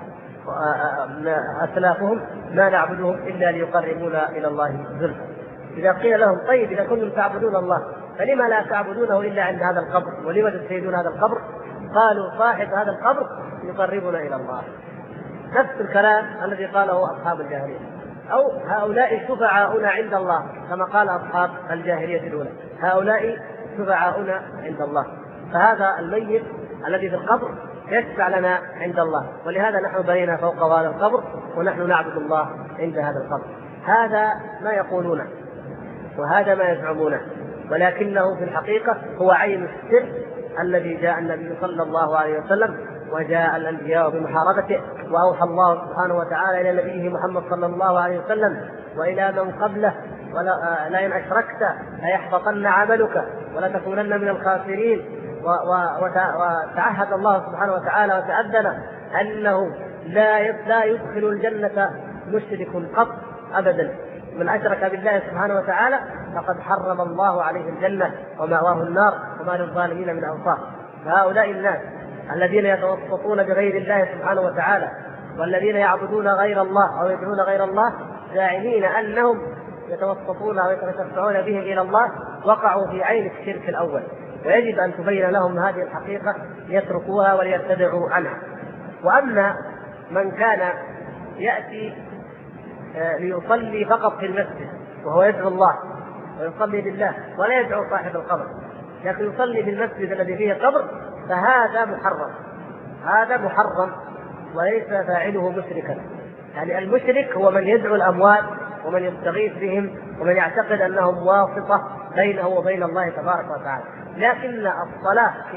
أسلافهم ما نعبدهم إلا ليقربونا إلى الله زلفى. إذا قيل لهم طيب إذا كنتم تعبدون الله فلما لا تعبدونه إلا عند هذا القبر، ولما تستيدون هذا القبر؟ قالوا صاحب هذا القبر يقربنا إلى الله. نفس الكلام الذي قاله أصحاب الجاهلية، أو هؤلاء شفعاؤنا عند الله، كما قال أصحاب الجاهلية الأولى هؤلاء شفعاؤنا عند الله. فهذا الميت الذي في القبر يشفع لنا عند الله، ولهذا نحن بنينا فوق هذا القبر ونحن نعبد الله عند هذا القبر. هذا ما يقولونه وهذا ما يزعمونه، ولكنه في الحقيقة هو عين السر الذي جاء النبي صلى الله عليه وسلم وجاء الأنبياء بمحاربته، وأوحى الله سبحانه وتعالى إلى نبيه محمد صلى الله عليه وسلم وإلى من قبله لئن أشركت ليحبطن عملك ولتكونن من الخاسرين. وتعهد الله سبحانه وتعالى وتأذن أنه لا يدخل الجنة مشرك قط أبدا. من أشرك بالله سبحانه وتعالى فقد حرم الله عليه الجنة ومأواه النار وما للظالمين من أنصار. فهؤلاء الناس الذين يتوسطون بغير الله سبحانه وتعالى والذين يعبدون غير الله أو يدعون غير الله زاعمين أنهم يتوسطون ويتشفعون بهم إلى الله، وقعوا في عين الشرك الأول، ويجب أن تبين لهم هذه الحقيقة ليتركوها وليبتدعوا عنها. وأما من كان يأتي ليصلي فقط في المسجد وهو يدعو الله ويصلي لله ولا يدعو صاحب القبر، لكن يصلي في المسجد الذي فيه قبر، فهذا محرم، هذا محرم وليس فاعله مشركا. يعني المشرك هو من يدعو الأموات ومن يستغيث بهم ومن يعتقد أنهم واسطة بينه وبين الله تبارك وتعالى. لكن الصلاة في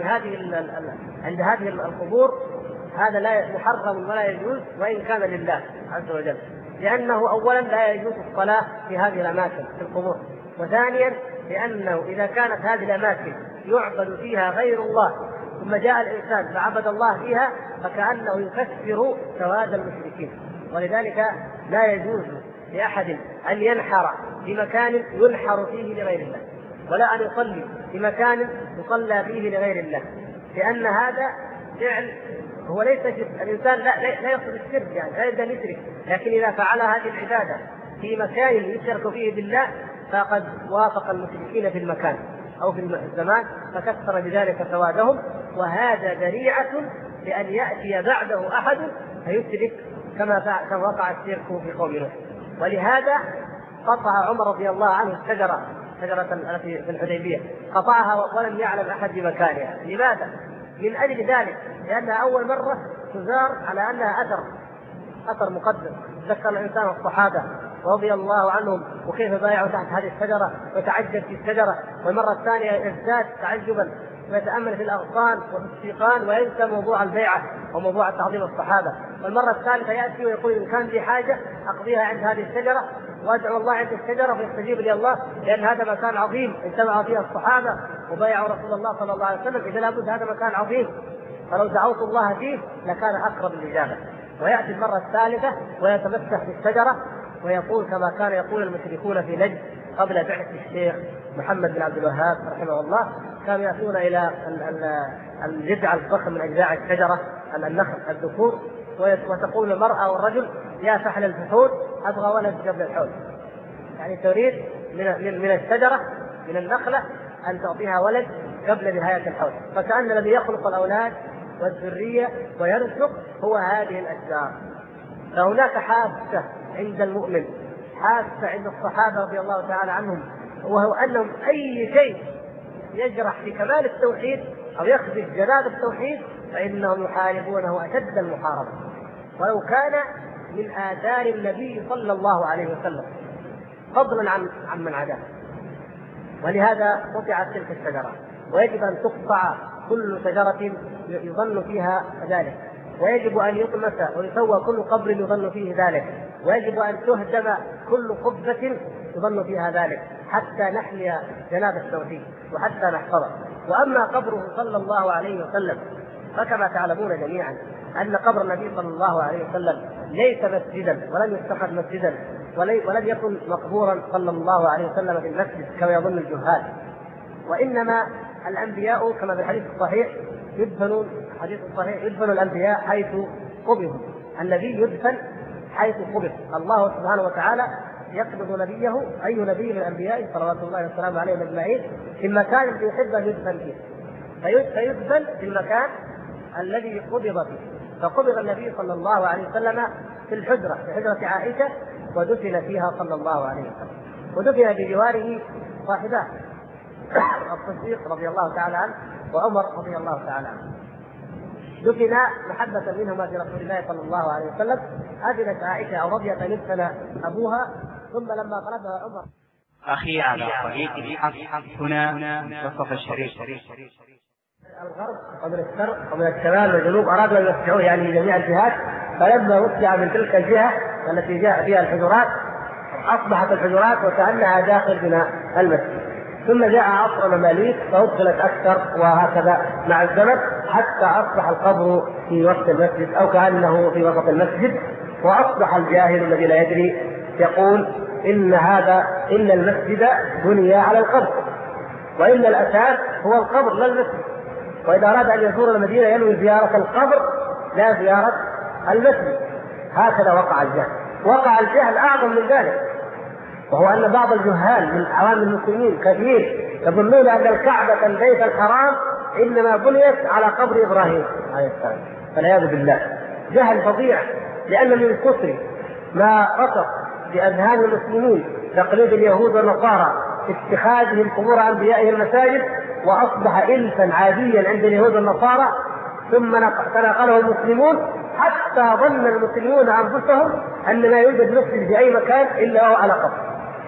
عند هذه القبور هذا لا محرم ولا يجوز وإن كان لله عز وجل، لأنه أولا لا يجوز الصلاة في هذه الأماكن في القبور، وثانيا لأنه إذا كانت هذه الأماكن يعبد فيها غير الله ثم جاء الإنسان فعبد الله فيها فكأنه يكفر سواد المشركين. ولذلك لا يجوز لأحد أن ينحر في مكان ينحر فيه لغير الله، ولا أن يصلي في مكان يصلى فيه لغير الله، لأن هذا فعل هو ليس الإنسان لا يقصد الشرك، يعني لا يريد أن يشرك، لكن إذا فعل هذه العبادة في مكان يشرك فيه بالله فقد وافق المشركين في المكان أو في الزمان فكثر بذلك سوادهم، وهذا ذريعة لأن يأتي بعده أحد فيشرك كما وقع الشرك في قوم نوح. ولهذا قطع عمر رضي الله عنه الشجرة التي في الحديبية، قطعها ولم يعلم أحد بمكانها. لماذا؟ من أجل ذلك، لأنها أول مرة تزار على أنها أثر مقدس. ذكر الإنسان الصحابة رضي الله عنهم وكيف بايعوا تحت هذه الشجرة وتعجب في الشجرة، والمرة الثانية يزداد تعجبا ويتأمل في الأغصان وفي السيقان وينسى موضوع البيعة وموضوع تعظيم الصحابة، والمرة الثالثة يأتي ويقول إن كان لي حاجة أقضيها عند هذه الشجرة وأدعو الله عند الشجرة فيستجيب لي الله، لأن هذا مكان عظيم اجتمع فيه الصحابة وبايعوا رسول الله صلى الله عليه وسلم، إذا لابد هذا مكان عظيم فلو دعوت الله فيه لكان أقرب الإجابة. ويأتي المرة الثالثة ويتمسح بالشجرة ويقول كما كان يقول المشركون في نجد قبل بعثة الشيخ محمد بن عبد الوهاب رحمه الله، كانوا يأتون إلى الجذع الضخم من أجذاع الشجرة النخل الذكور، وتقول المرأة والرجل يا فحل الفحول أبغى ولد قبل الحول، يعني تريد من الشجرة من النخلة أن تعطيها ولد قبل نهاية الحول، فكأن الذي يخلق الأولاد والذرية ويرزق هو هذه الأشجار. فهناك حاسة عند المؤمن، حاسة عند الصحابة رضي الله تعالى عنهم، وهو أنهم أي شيء يجرح في كمال التوحيد أو يخرج جلال التوحيد فإنهم يحاربونه أشد المحاربة، ولو كان من آثار النبي صلى الله عليه وسلم فضلا عن من عداه. ولهذا قطعت تلك الشجرة، ويجب أن تقطع كل شجرة يظن فيها ذلك، ويجب أن يطمس ويسوى كل قبر يظن فيه ذلك، ويجب أن تهدم كل قبة يظن فيها ذلك حتى نحمي جناب التوحيد وحتى نحفظه. وأما قبره صلى الله عليه وسلم فكما تعلمون جميعا أن قبر النبي صلى الله عليه وسلم ليس مسجدا ولم يتخذ مسجدا ولم يكن مقبورا صلى الله عليه وسلم في المسجد كما يظن الجهال، وإنما الأنبياء كما في الحديث الصحيح يدفن الأنبياء حيث قبضوا. النبي يدفن حيث قبض، الله سبحانه وتعالى يقبض نبيه أي نبي من الأنبياء صلوات الله والسلام عليهم أجمعين في المكان الذي يحب أن يدفن فيه، فيدفن في المكان الذي قبض فيه. فقبض النبي صلى الله عليه وسلم في حجرة عائشة، ودفن فيها صلى الله عليه وسلم، ودفن بجواره صاحباه الصديق رضي الله تعالى عنه وعمر رضي الله تعالى عنه، دفن محبة منهما في رسول الله صلى الله عليه وسلم. أذنت عائشة أو رضيت أن يدفن أبوها، ثم لما طلبها عمر. أخي على طريق الحق هنا منتصف الشريف. الغرب ومن الشرق ومن الشمال والجنوب أرادوا أن يوسعوه يعني جميع الجهات، فلما وسع من تلك الجهة التي جاء فيها الحجرات أصبحت الحجرات وكأنها داخل بناء المسجد. ثم جاء عصر المماليك فأدخلت أكثر، وهكذا مع الزمن حتى أصبح القبر في وسط المسجد أو كأنه في وسط المسجد. وأصبح الجاهل الذي لا يدري يقول إن المسجد بني على القبر، وإن الأساس هو القبر لا المسجد، وإذا أراد أن يزور المدينة ينوي زيارة القبر لا زيارة المسجد. هكذا وقع الجهل أعظم من ذلك، وهو أن بعض الجهال من عوام المسلمين كثير يظنون أن الكعبة البيت الحرام إنما بنيت على قبر إبراهيم عليه السلام، فالعياذ بالله. جهل فظيع، لأن من كثر ما رسخ في أذهان المسلمين تقليد اليهود والنصارى اتخاذهم قبور أنبيائهم المساجد، وأصبح إلفا عاديا عند اليهود والنصارى، ثم تناقله المسلمون حتى ظن المسلمون أنفسهم أن لا يوجد مسجد في أي مكان إلا هو على قبر.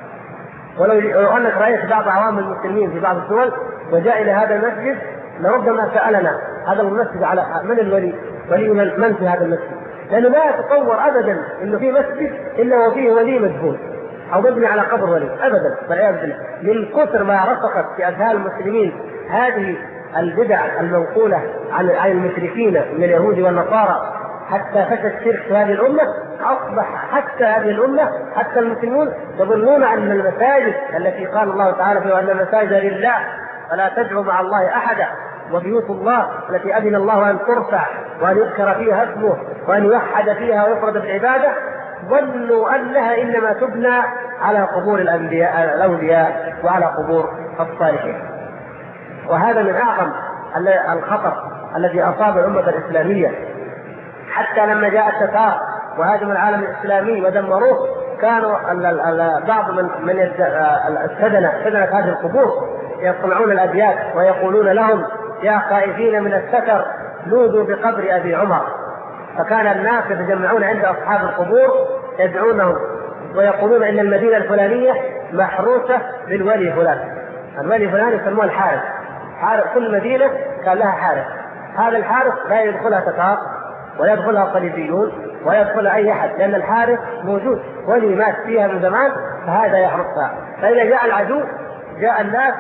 ولو أنك رأيت بعض عوام المسلمين في بعض الدول وجاء إلى هذا المسجد لربما سألنا هذا المسجد على من الولي من في هذا المسجد، لأنه لا يتصور أبدا أنه في مسجد إلا وفيه ولي مدفون أو مبني على قبر ولي أبدا، والعياذ بالله. من كثر ما رسخت في أذهان المسلمين هذه البدع المنقولة عن المشركين من اليهود والنصارى حتى فشى الشرك في هذه الأمة، أصبح حتى هذه الأمة حتى المسلمون يظنون أن المساجد التي قال الله تعالى فيها أن المساجد لله فلا تدعوا مع الله أحدا، وبيوت الله التي أذن الله أن ترفع وأن يذكر فيها اسمه وأن يوحد فيها ويفرد بالعبادة، ظنوا أنها إنما تبنى على قبور الأولياء وعلى قبور الصالحين. وهذا من أعظم الخطر الذي أصاب الأمة الإسلامية، حتى لما جاء التتار وهاجموا العالم الإسلامي ودمروه، كانوا بعض من سدنة هذه القبور يصنعون الأبيات ويقولون لهم يا خائفين من الستر لوذوا بقبر أبي عمر. فكان الناس يتجمعون عند أصحاب القبور يدعونهم ويقولون إن المدينة الفلانية محروسة بالولي فلان. الولي فلان يسموه الحارس، كل مدينة كان لها حارس، هذا الحارس لا يدخلها تتار ولا يدخلها صليبيون ولا يدخلها أي أحد، لأن الحارس موجود ولي مات فيها من زمان فهذا يحرسها. فإذا جاء العدو جاء الناس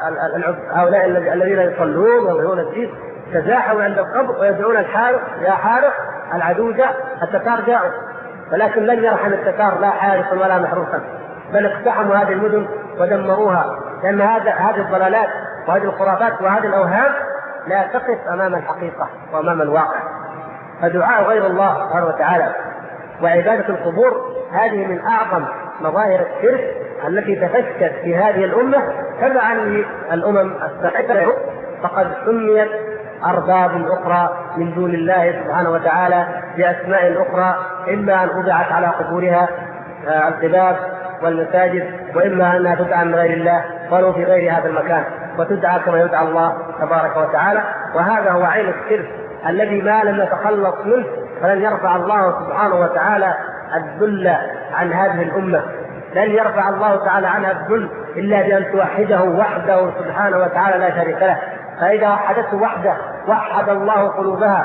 هؤلاء الذين يصلون ويضعون الدين تزاحموا عند القبر ويدعون الحارس يا حارس، العدو جاء، التتار جاءوا، ولكن لن يرحم التتار لا حارسا ولا محروسا، بل اقتحموا هذه المدن ودمروها، لأن هذه الضلالات وهذه الخرافات وهذه الأوهام لا تقف أمام الحقيقة وأمام الواقع. فدعاء غير الله سبحانه وتعالى وعبادة القبور هذه من أعظم مظاهر الشرك التي تفشت في هذه الأمة تبعا للأمم السابقة، فقد سميت أرباب أخرى من دون الله سبحانه وتعالى بأسماء أخرى، إما أن وضعت على قبورها القباب والمساجد، وإما أنها تدعى من غير الله ولو في غير هذا المكان، وتدعى كما يدعى الله تبارك وتعالى. وهذا هو عين الشرك الذي ما لم يتخلص منه فلن يرفع الله سبحانه وتعالى الذل عن هذه الأمة، لن يرفع الله تعالى عنها الذل إلا بأن توحده وحده سبحانه وتعالى لا شريك له. فإذا وحدته وحده وحد الله قلوبها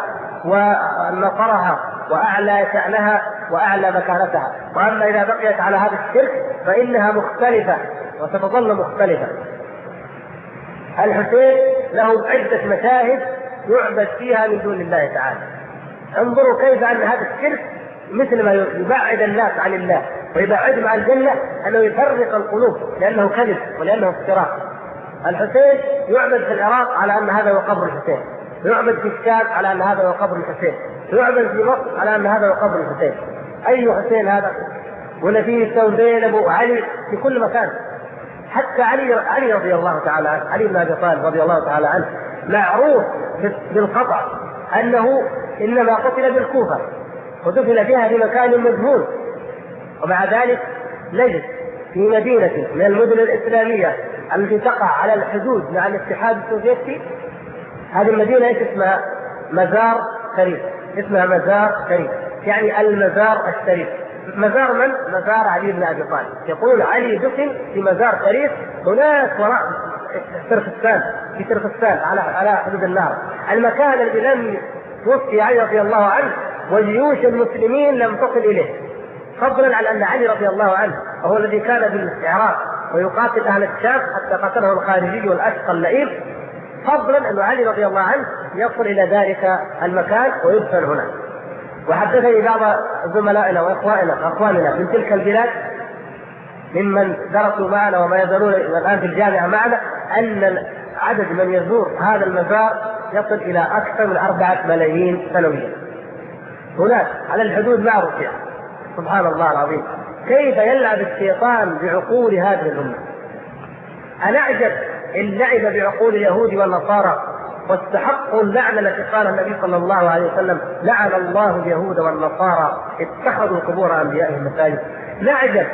ونصرها وأعلى شأنها وأعلى مكانتها. وأما إذا بقيت على هذا الشرك فإنها مختلفة وستظل مختلفة. الحسين له عدة مشاهد يعبد فيها من دون الله تعالى. انظروا كيف أن هذا الشرك مثل ما يبعد الناس عن الله ويبعدهم عن الجنة أنه يفرق القلوب لأنه كذب ولأنه افتراء. الحسين يعبد في العراق على أن هذا هو قبر الحسين، يعبد في الشام على أن هذا هو قبر الحسين، يعبد في مصر على أن هذا هو قبر الحسين. أي حسين هذا؟ ونبيه الثوبين أبو علي في كل مكان. حتى علي رضي الله تعالى عنه، علي بن أبي طالب رضي الله تعالى عنه معروف بالقطع أنه إنما قتل بالكوفة ودفن فيها في مكان مجهول، ومع ذلك نجد في مدينة من المدن الإسلامية التي تقع على الحدود مع الاتحاد السوفيتي، هذه المدينة اسمها مزار شريف، اسمها مزار شريف، يعني المزار الشريف. مزار من؟ مزار علي بن أبي طالب. يقول علي دفن في مزار شريف هناك وراء تركستان، في تركستان على حدود النهر، المكان الذي لم توفي علي رضي الله عنه وجيوش المسلمين لم تصل إليه، فضلا عن أن علي رضي الله عنه وهو الذي كان بالاستعراض ويقاتل أهل الشام حتى قتله الخارجي والأشقى اللئيم، فضلا أن علي رضي الله عنه يصل إلى ذلك المكان ويدفن هنا. وحدثني بعض زملائنا وأخواننا من تلك البلاد ممن درسوا معنا وما يزالون الآن في الجامعة معنا أن عدد من يزور هذا المزار يصل إلى أكثر من 4 ملايين سنويا هناك على الحدود مع روسيا. سبحان الله العظيم، كيف يلعب الشيطان بعقول هذه الأمة. أنا أعجب إن لعب بعقول اليهود والنصارى واستحقوا اللعنة التي قال النبي صلى الله عليه وسلم: لعن الله اليهود والنصارى اتخذوا قبور أنبيائهم مساجد. نعجب،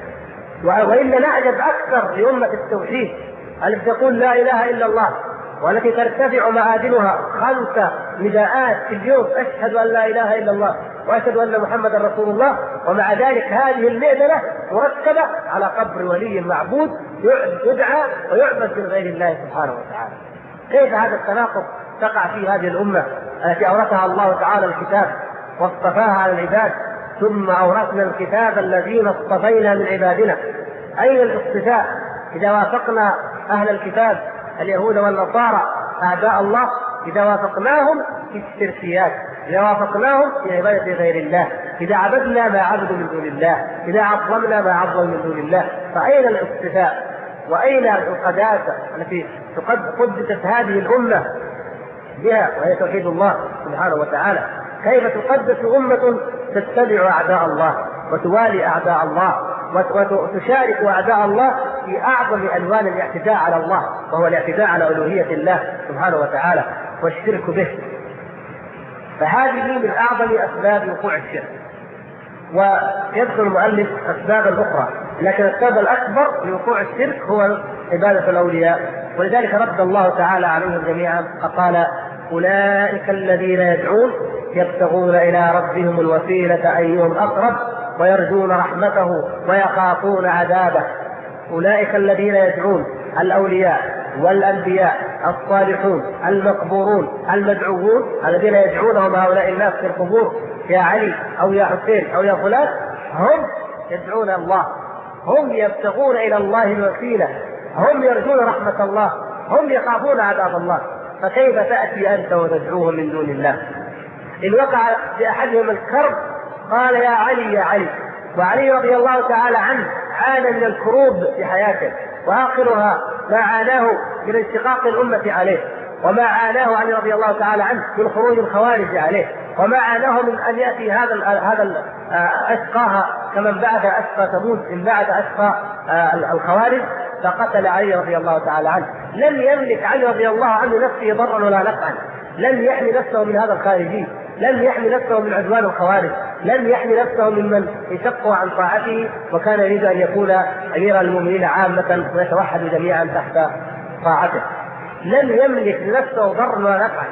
وإن نعجب أكثر لأمة التوحيد التي تقول لا إله إلا الله، والتي ترتفع معادنها 5 نداءات في اليوم: أشهد أن لا إله إلا الله وأشهد أن محمدا رسول الله، ومع ذلك هذه المئذنة مركبة على قبر ولي معبود يدعى ويعبد من غير الله سبحانه وتعالى. كيف هذا التناقض تقع في هذه الأمة التي أورثها الله تعالى الكتاب واصطفاها على العباد، ثم أورثنا الكتاب الذين اصطفينا من عبادنا. أين الاصطفاء إذا وافقنا أهل الكتاب اليهود والنصارى أعداء الله؟ إذا وافقناهم في الشركيات، إذا وافقناهم في عبادة غير الله، إذا عبدنا ما عبدوا من دون الله، إذا عظمنا ما عظموا من دون الله، فأين الاصطفاء؟ وأين القداسة التي قدست هذه الأمة بها وهي توحيد الله سبحانه وتعالى؟ كيف تقدس أمة تتبع أعداء الله وتوالي أعداء الله وتشارك أعداء الله في أعظم ألوان الاعتداء على الله، وهو الاعتداء على ألوهية الله سبحانه وتعالى والشرك به؟ فهذه من أعظم أسباب وقوع الشرك. ويذكر المؤلف أسبابا أخرى، لكن السبب الأكبر لوقوع الشرك هو عبادة الأولياء، ولذلك رد الله تعالى عليهم جميعا فقال: أولئك الذين يدعون يبتغون إلى ربهم الوسيلة أيهم أقرب ويرجون رحمته ويخافون عذابه. أولئك الذين يدعون، الأولياء والأنبياء الصالحون المقبورون المدعوون الذين يدعونهم هؤلاء الناس في القبور: يا علي أو يا حسين أو يا فلان، هم يدعون الله، هم يبتغون إلى الله الوسيلة، هم يرجون رحمة الله، هم يخافون عذاب الله. فكيف تأتي أنت وتدعوهم من دون الله؟ إن وقع بأحدهم الكرب قال: يا علي يا علي. وعلي رضي الله تعالى عنه عانى من الكروب في حياته، وآخرها ما عاناه من انشقاق الأمة عليه، وما عاناه علي رضي الله تعالى عنه من خروج الخوارج عليه، وما عاناه من أن يأتي هذا أشقاها كمن بعد أشقى ثمود إن بعد أشقى الخوارج، فقتل علي رضي الله تعالى عنه. لم يملك علي رضي الله عنه نفسه ضرا ولا نفعا، لم يحمي نفسه من هذا الخارجي، لم يحمي نفسه من عدوان الخوارج، لم يحمي نفسه ممن يشق عن طاعته وكان يريد أن يكون أمير المؤمنين عامة ويتوحد جميعا تحت طاعته. لم يملك لنفسه ضرا ولا نفعا.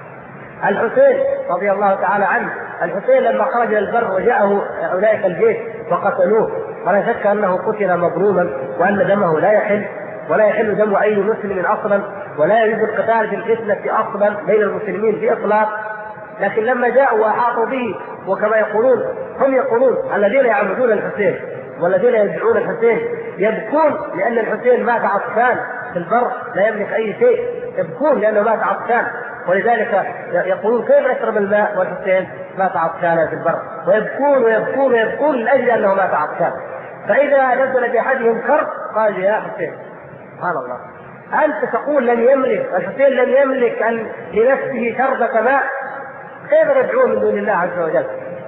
الحسين رضي الله تعالى عنه، الحسين لما خرج الى البر وجاءه اولئك الجيش وقتلوه، ولا شك انه قتل مظلوما وان دمه لا يحل ولا يحل دم اي مسلم اصلا، ولا يجوز القتال في الفتنه اصلا بين المسلمين باطلاق. لكن لما جاءوا واحاطوا به، وكما يقولون هم يقولون الذين يعبدون الحسين والذين يدعون الحسين يبكون لان الحسين مات عطشان في البر لا يملك اي شيء، يبكون لانه مات عطشان، ولذلك يقولون: كيف نشرب الماء والحسين مات عطشانا في البر؟ ويبكون ويبكون ويبكون لاجل انه مات عطشان. فاذا نزل باحدهم كرب قال: يا حسين. سبحان الله، انت تقول لن يملك الحسين، لن يملك ان لنفسه شربة ماء، كيف ندعوه من دون الله عز وجل؟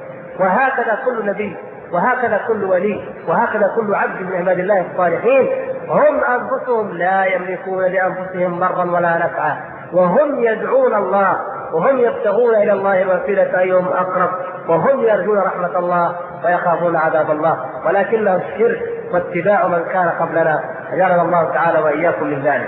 وهكذا كل نبي، وهكذا كل ولي، وهكذا كل عبد من عباد الله الصالحين، هم انفسهم لا يملكون لانفسهم ضرا ولا نفعا، وهم يدعون الله وهم يبتغون إلى الله الوسيلة أيهم أقرب، وهم يرجون رحمة الله ويخافون عذاب الله، ولكنه الشرك واتباع من كان قبلنا، أجعلنا الله تعالى وإياكم من ذلك.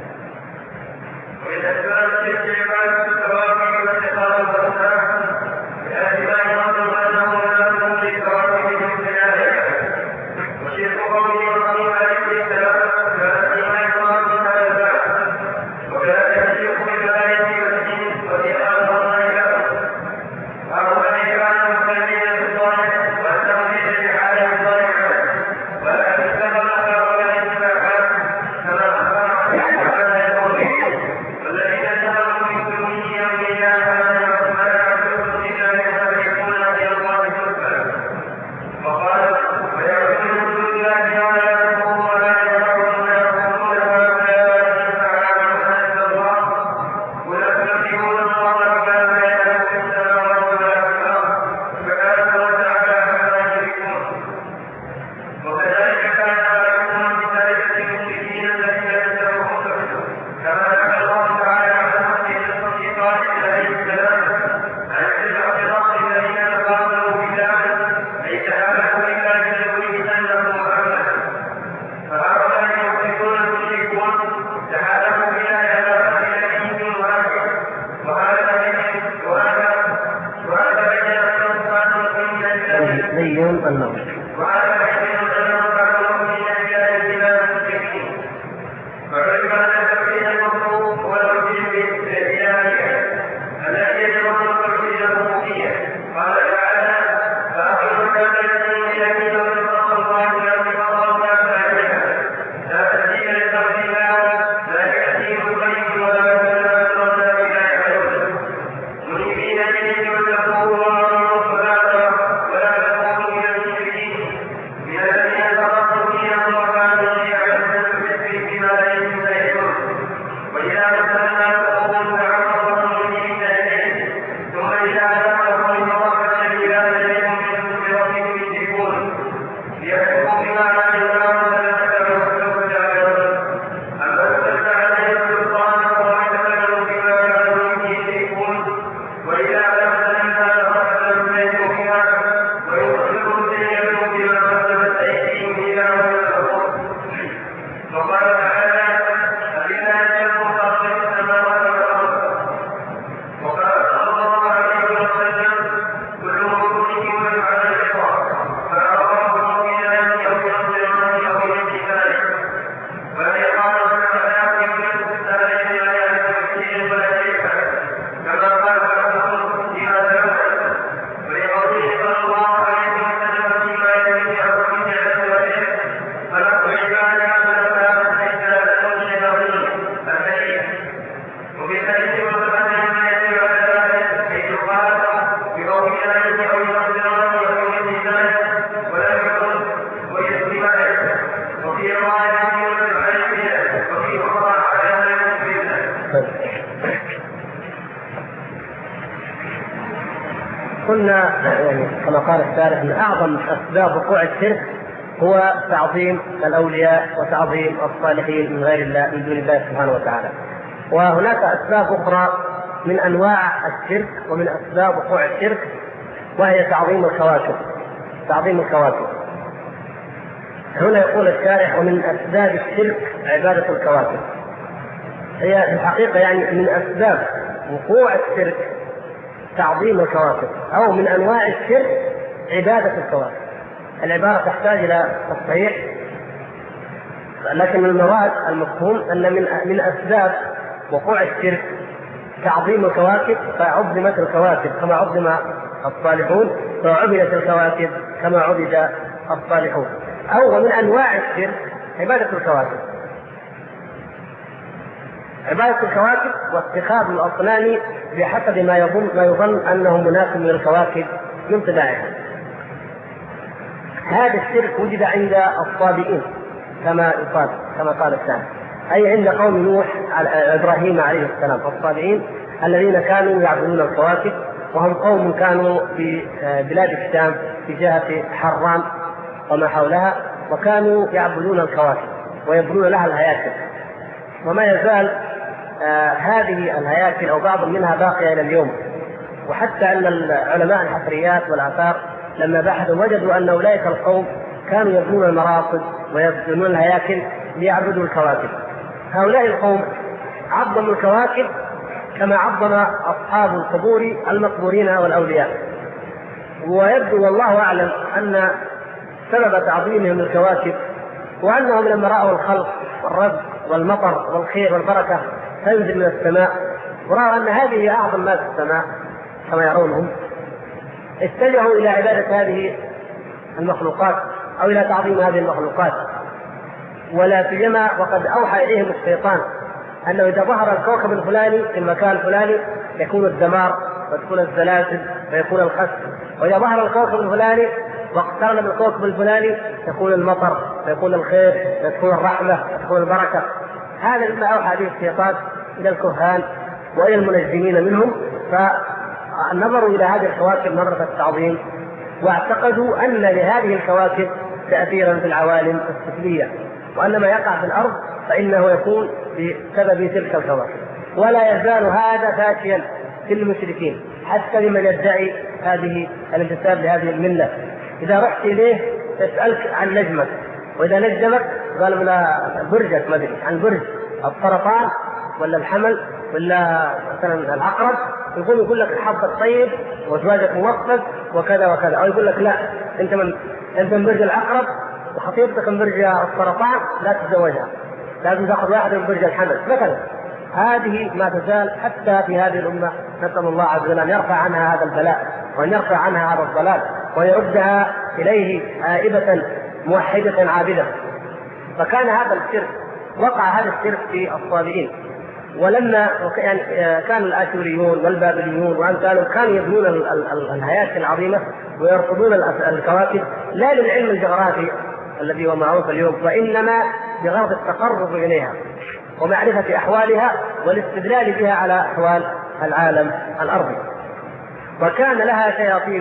قلنا يعني كما قال الشارح ان اعظم اسباب وقوع الشرك هو تعظيم الاولياء وتعظيم الصالحين من غير الله من دون الله سبحانه وتعالى. وهناك اسباب اخرى من انواع الشرك ومن اسباب وقوع الشرك، وهي تعظيم الكواكب. تعظيم الكواكب هنا يقول الشارح ومن اسباب الشرك عباده الكواكب. هي في الحقيقه يعني من اسباب وقوع الشرك تعظيم الكواكب، أو من أنواع الشرك عبادة الكواكب. العبارة تحتاج إلى تصحيح، لكن المراد المفهوم أن من أسباب وقوع الشرك تعظيم الكواكب، فعظمت الكواكب كما عظم الصالحون، وعبدت الكواكب كما عبد الصالحون. أو من أنواع الشرك عبادة الكواكب، عبادة الكواكب واتخاذ الأصنام بحسب ما يظن أنه مناسب من الكواكب من طباعها. هذا الشرك وجد عند الصابئين كما قال الشارع، أي عند قوم نوح إبراهيم عليه السلام. الصابئين الذين كانوا يعبدون الكواكب، وهم قوم كانوا في بلاد الشام في جهة حران وما حولها، وكانوا يعبدون الكواكب ويبنون لها الهياكل. وما يزال هذه الهياكل أو بعض منها باقية إلى اليوم. وحتى أن العلماء الحفريات والآثار لما بحثوا وجدوا أن أولئك القوم كانوا يبنون المراصد ويبنون الهياكل ليعبدوا الكواكب. هؤلاء القوم عظموا الكواكب كما عظم أصحاب القبور المقبورين والأولياء. ويبدو والله أعلم أن سبب تعظيمهم الكواكب وأنهم لما رأوا الخلق والرزق والمطر والخير والبركة تنزل من السماء ورأوا أن هذه أعظم ما في السماء كما يرونهم، اتجهوا إلى عبادة هذه المخلوقات أو إلى تعظيم هذه المخلوقات. ولا سيما وقد أوحى إليهم الشيطان أنه إذا ظهر الكوكب الفلاني في المكان الفلاني يكون الدمار وتكون الزلازل ويكون الخسف، وإذا ظهر الكوكب الفلاني واقترن بالكوكب الفلاني يكون المطر ويكون الخير ويكون الرحمة ويكون البركة. هذا مما أوحى به الشيطان إلى الكهان وإلى المنجمين منهم، فنظروا إلى هذه الكواكب نظرة التعظيم واعتقدوا أن لهذه الكواكب تأثيرا في العوالم السفلية، وأن ما يقع في الأرض فإنه يكون بسبب تلك الكواكب. ولا يزال هذا فاشيا في المشركين حتى لمن يدعي هذه الانتساب لهذه الملة. إذا رحت إليه تسألك عن نجمك، وإذا نجمك قال من برجك مدري عن برج السرطان ولا الحمل ولا مثلا العقرب، يقول لك الحظ الطيب وزواجك موفق وكذا وكذا، أو يقول لك لا أنت من برج العقرب وخطيبتك من برج السرطان لا تتزوجها، لازم تأخذ واحد من برج الحمل مثلا. هذه ما تزال حتى في هذه الأمة، نسأل الله عز وجل أن يرفع عنها هذا البلاء وأن يرفع عنها هذا الضلال ويردها إليه آئبة موحدة عابدة. فكان هذا الشرك، وقع هذا الشرك في الصابئين. ولما كان الآشوريون والبابليون وأمثالهم كانوا يبنون الهياكل العظيمة ويرصدون الكواكب لا للعلم الجغرافي الذي هو معروف اليوم، وإنما بغرض التقرب إليها ومعرفة أحوالها والاستدلال بها على أحوال العالم الأرضي. وكان لها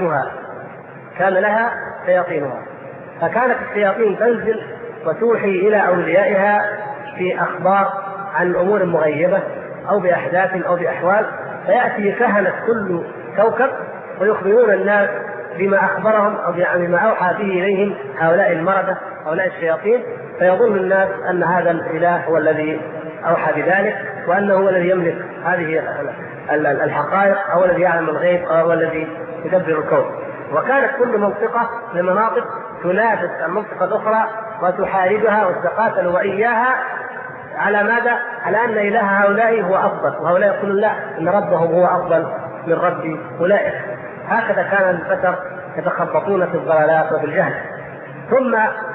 شياطينها، فكانت الشياطين تنزل وتوحي إلى أوليائها في أخبار عن أمور مغيبة أو بأحداث أو بأحوال، فيأتي كهنة كل كوكب ويخبرون الناس بما أخبرهم أو بما أوحى به إليهم هؤلاء المردة هؤلاء الشياطين، فيظن الناس أن هذا الإله هو الذي أوحى بذلك، وأنه هو الذي يملك هذه الحقائق أو الذي يعلم الغيب أو هو الذي يدبر الكون. وكانت كل منطقة من المناطق تنافس المنطقة الأخرى وتحاربها وتتقاتل وإياها على ماذا؟ على أن إله هؤلاء هو أفضل، وهؤلاء يقولون لا إن ربهم هو أفضل من رب أولئك. هكذا كان البشر يتخبطون في الضلالات وفي الجهل. ثم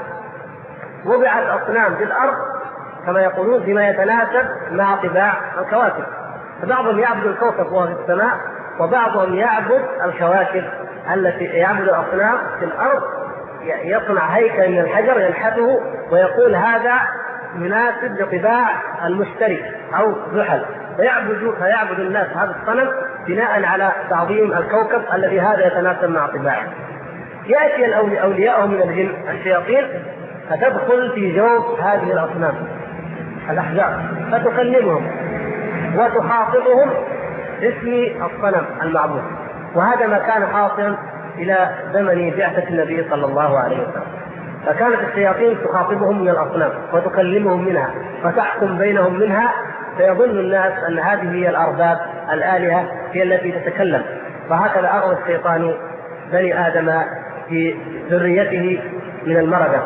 وضعت أصنام في الأرض كما يقولون فيما يتناسب مع طباع الكواكب، فبعضهم يعبد الكوكب وهو في السماء، وبعضهم يعبد الكواكب التي يعبد الأصنام في الأرض، يصنع هيكل من الحجر ينحته ويقول هذا مناسب لطباع المشتري أو زحل، فيعبد الناس هذا الصنم بناء على تعظيم الكوكب الذي هذا يتناسب مع طباعه. يأتي أولياءهم من الجن الشياطين فتدخل في جوف هذه الأصنام الأحجار فتكلمهم وتخاطبهم باسم الصنم المعبود. وهذا ما كان حاصلا إلى زمن بعثة النبي صلى الله عليه وسلم، فكانت الشياطين تخاطبهم من الأصنام وتكلمهم منها وتحكم بينهم منها، فيظن الناس أن هذه هي الأرباب الآلهة هي التي تتكلم. فهكذا أغوى الشيطان بني آدم في ذريته من المردة.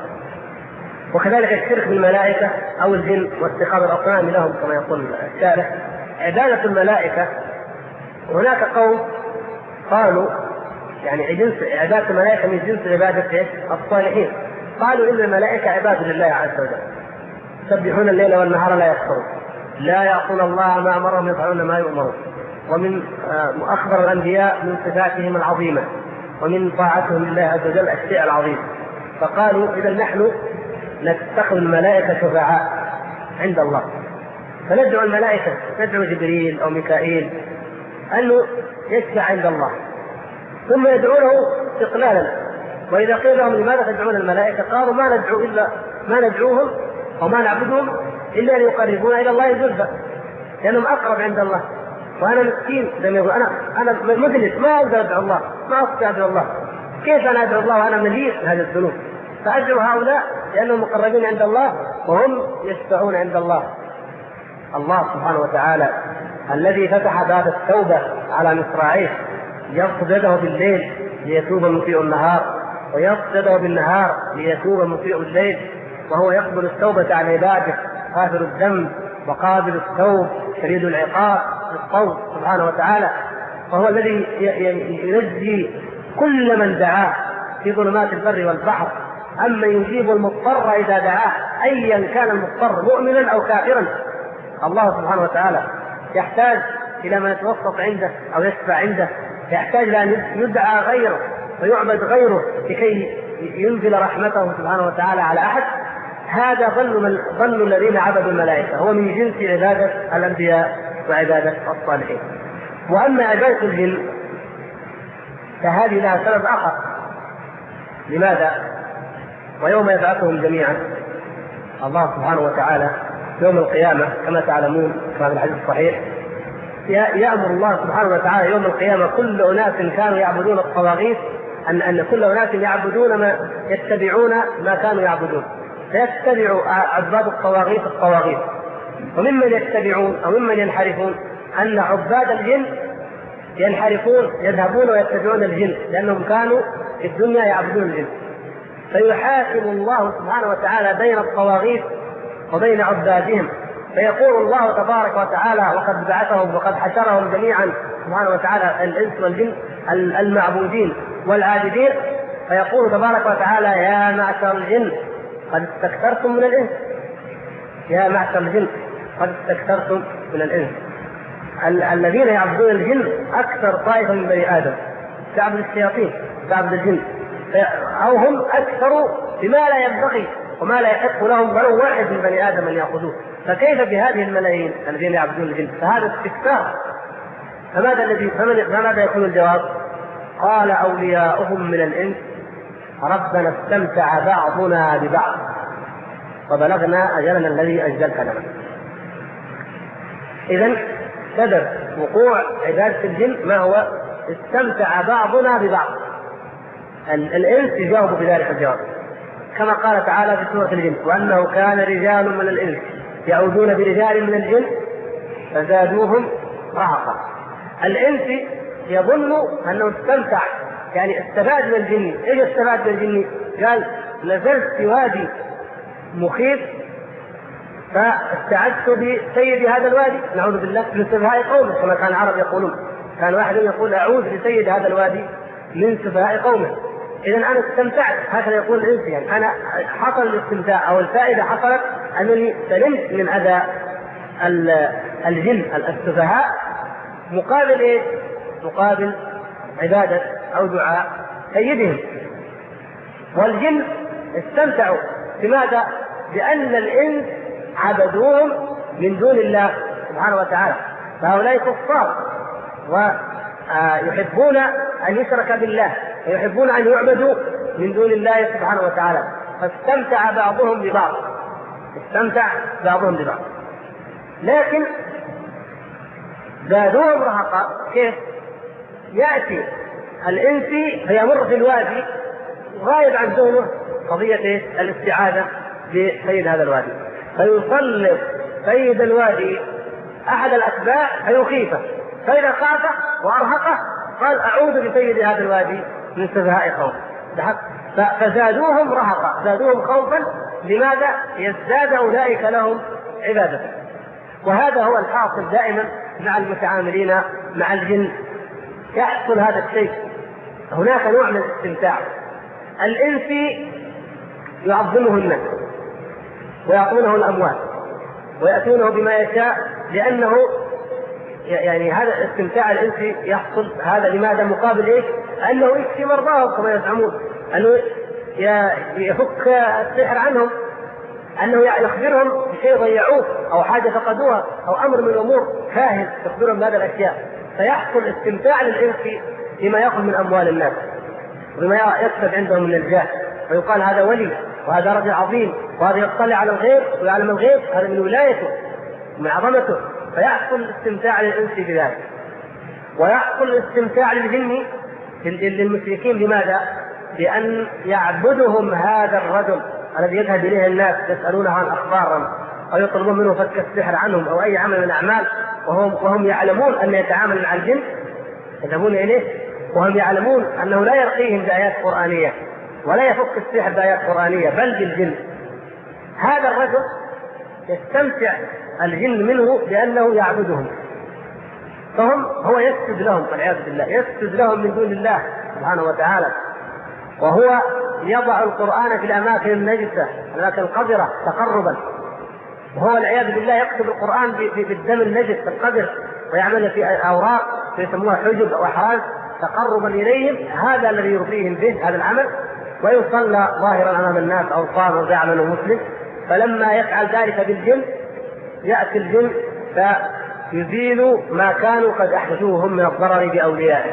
وكذلك الشرك بالملائكة أو الجن واتخاذ الأصنام لهم كما يقول الشارح عبادة الملائكة. هناك قوم قالوا يعني جنس عبادة الملائكة من جنس عبادة الصالحين، قالوا إن الملائكة عباد لله عز وجل يسبحون الليل والنهار لا يكفرون، لا يعصون الله ما أمرهم يفعلون ما يؤمرون. ومن أخبر الأنبياء من صفاتهم العظيمة ومن طاعتهم لله عز وجل الشيء العظيم. فقالوا إذا نحن نتخذ الملائكة شفعاء عند الله، فندعو الملائكة، ندعو جبريل أو ميكائيل أنه يشفع عند الله، ثم يدعونه استقلالا. وإذا قيل لهم لماذا تدعون الملائكة قالوا ما ندعوهم أو ما نعبدهم إلا ليقربونا إلى الله زلفى. لأنهم أقرب عند الله. وأنا مسكين لما يقول أنا مذنب ما أقدر أدعو الله، ما أستطيع أدعو الله، كيف أنا أدعو الله وأنا مليء بهذه الذنوب؟ فأدعو هؤلاء لأنهم مقربين عند الله وهم يشفعون عند الله. الله سبحانه وتعالى الذي فتح باب التوبة على مصراعيه، يبسط يده بالليل ليتوب مسيء النهار، ويبسط يده بالنهار ليتوب مسيء الليل، وهو يقبل التوبة عن عباده، غافر الذنب وقابل التوب شديد العقاب للصوت سبحانه وتعالى. وهو الذي ينجي كل من دعاه في ظلمات البر والبحر، أما يجيب المضطر إذا دعاه أيا كان المضطر مؤمنا أو كافرا. الله سبحانه وتعالى يحتاج إلى من يتوسط عنده أو يشفع عنده، يحتاج إلى أن يدعى غيره ويعبد غيره لكي ينزل رحمته سبحانه وتعالى على أحد. هذا ظن الذين عبدوا الملائكة، هو من جنس عبادة الأنبياء وعبادة الصالحين. وأما عبادة الجن فهذه لها سبب آخر. لماذا؟ ويوم يبعثهم جميعا الله سبحانه وتعالى يوم القيامة كما تعلمون كما في الحديث الصحيح، يأمر الله سبحانه وتعالى يوم القيامة كل أناس كانوا يعبدون الطواغيت أن كل أناس يعبدون يتبعون ما كانوا يعبدون، فيتبع عباد الطواغيت. وممن يتبعون أو ممن ينحرفون أن عباد الجن ينحرفون يذهبون ويتبعون الجن لأنهم كانوا في الدنيا يعبدون الجن. فيحاكم الله سبحانه وتعالى بين الطواغيت وبين عبادهم، فيقول الله تبارك وتعالى وقد بعثهم وقد حشرهم جميعا سبحانه وتعالى الإنس والجن المعبودين والعابدين، فيقول تبارك وتعالى يا معشر الجن قد استكثرتم من الإنس، يا معشر الجن قد استكثرتم من الإنس. الذين يعبدون الجن أكثر طائفة من بني آدم، تعبد الشياطين تعبد الجن، أو هم أكثر بما لا ينبغي وما لا يحق لهم ولو واحد من بني آدم أن يأخذوه، فكيف بهذه الملايين الذين يعبدون الجن؟ فهذا استكثار. فماذا يكون الجواب؟ قال أولياؤهم من الإنس ربنا استمتع بعضنا ببعض وبلغنا أجلنا الذي أجلت لنا. إذن سبب وقوع عبادة الجن ما هو؟ استمتع بعضنا ببعض. الإنس يجاوب بذلك الجواب كما قال تعالى في سورة الجن وأنه كان رجال من الإنس يعودون برجال من الجن فزادوهم رهقا. الإنس يظن أنه استمتع، يعني استفاد من الجن. إيش استفاد من الجن؟ قال نزلت في وادي مخيف فاستعدت بسيد هذا الوادي، نعوذ بالله من سفهاء قومه كما كان العرب يقولون، كان واحد يقول أعوذ بسيد هذا الوادي من سفهاء قومه. إذا أنا استمتعت، هكذا يقول الإنس، يعني أنا حصل الاستمتاع أو الفائدة حصلت أنني سلمت من أذى الجن السفهاء، مقابل إيه؟ مقابل عبادة أو دعاء سيدهم. والجن استمتعوا بماذا؟ بأن الإنس عبدوهم من دون الله سبحانه وتعالى، فهؤلاء كفار ويحبون أن يشرك بالله ويحبون أن يعبدوا من دون الله سبحانه وتعالى، فاستمتع بعضهم ببعض، استمتع بعضهم ببعض. لكن زادوهم رهقا. كيف؟ يأتي الإنسي فيمر في الوادي غايب عن ذهنه قضية الاستعاذة بسيد هذا الوادي، فيسلط سيد الوادي أحد الأتباع فيخيفه، فإذا خافه وأرهقه قال أعوذ بسيد هذا الوادي من سفهاء قوم. فزادوهم رهقا، زادوهم خوفا. لماذا؟ يزداد أولئك لهم عبادة. وهذا هو الحاصل دائما مع المتعاملين مع الجن، يحصل هذا الشيء. هناك نوع من الاستمتاع. الإنسي يعظمه الناس ويعطونه الأموال ويأتونه بما يشاء، لأنه يعني هذا الاستمتاع الإنسي يحصل. هذا لماذا؟ مقابل إيش؟ أنه يكفي مرضاهم كما يزعمون، أنه يفك السحر عنهم، أنه يخبرهم بشيء ضيعوه أو حاجة فقدوها أو أمر من الأمور كاهن يخبرهم بهذه الأشياء. فيحصل استمتاع للإنس بما يأخذ من أموال الناس وبما يكسب عندهم من الجاه، ويقال هذا ولي وهذا رجل عظيم وهذا يطلع على الغيب ويعلم الغيب، هذا من ولايته ومن عظمته. فيحصل الاستمتاع للإنس بذلك، ويحصل الاستمتاع للجن للمشركين. لماذا؟ بأن يعبدهم هذا الرجل الذي يذهب إليه الناس يسألونه عن أخبارهم أو يطلبون منه فك السحر عنهم أو أي عمل من الأعمال، وهم يعلمون أن يتعامل مع الجن، يذهبون إليه وهم يعلمون أنه لا يرقيهم بآيات قرآنية ولا يفك السحر بآيات قرآنية بل بالجن. هذا الرجل يستمتع الجن منه لأنه يعبدهم، هو يسجد لهم والعياذ بالله، يسجد لهم من دون الله سبحانه وتعالى، وهو يضع القرآن في الأماكن النجسة الأماكن القذرة تقربا، وهو والعياذ بالله يكتب القرآن بالدم النجس في القذر ويعمل في أوراق يسموها حجب أو أحراز تقربا إليهم. هذا الذي يرضيهم به هذا العمل، ويصلى ظاهرا أمام الناس أو صام يعمل مسلم. فلما يفعل ذلك بالجن يأتي الجن فيزيل ما كانوا قد أحدثوه هم من الضرر بأوليائه.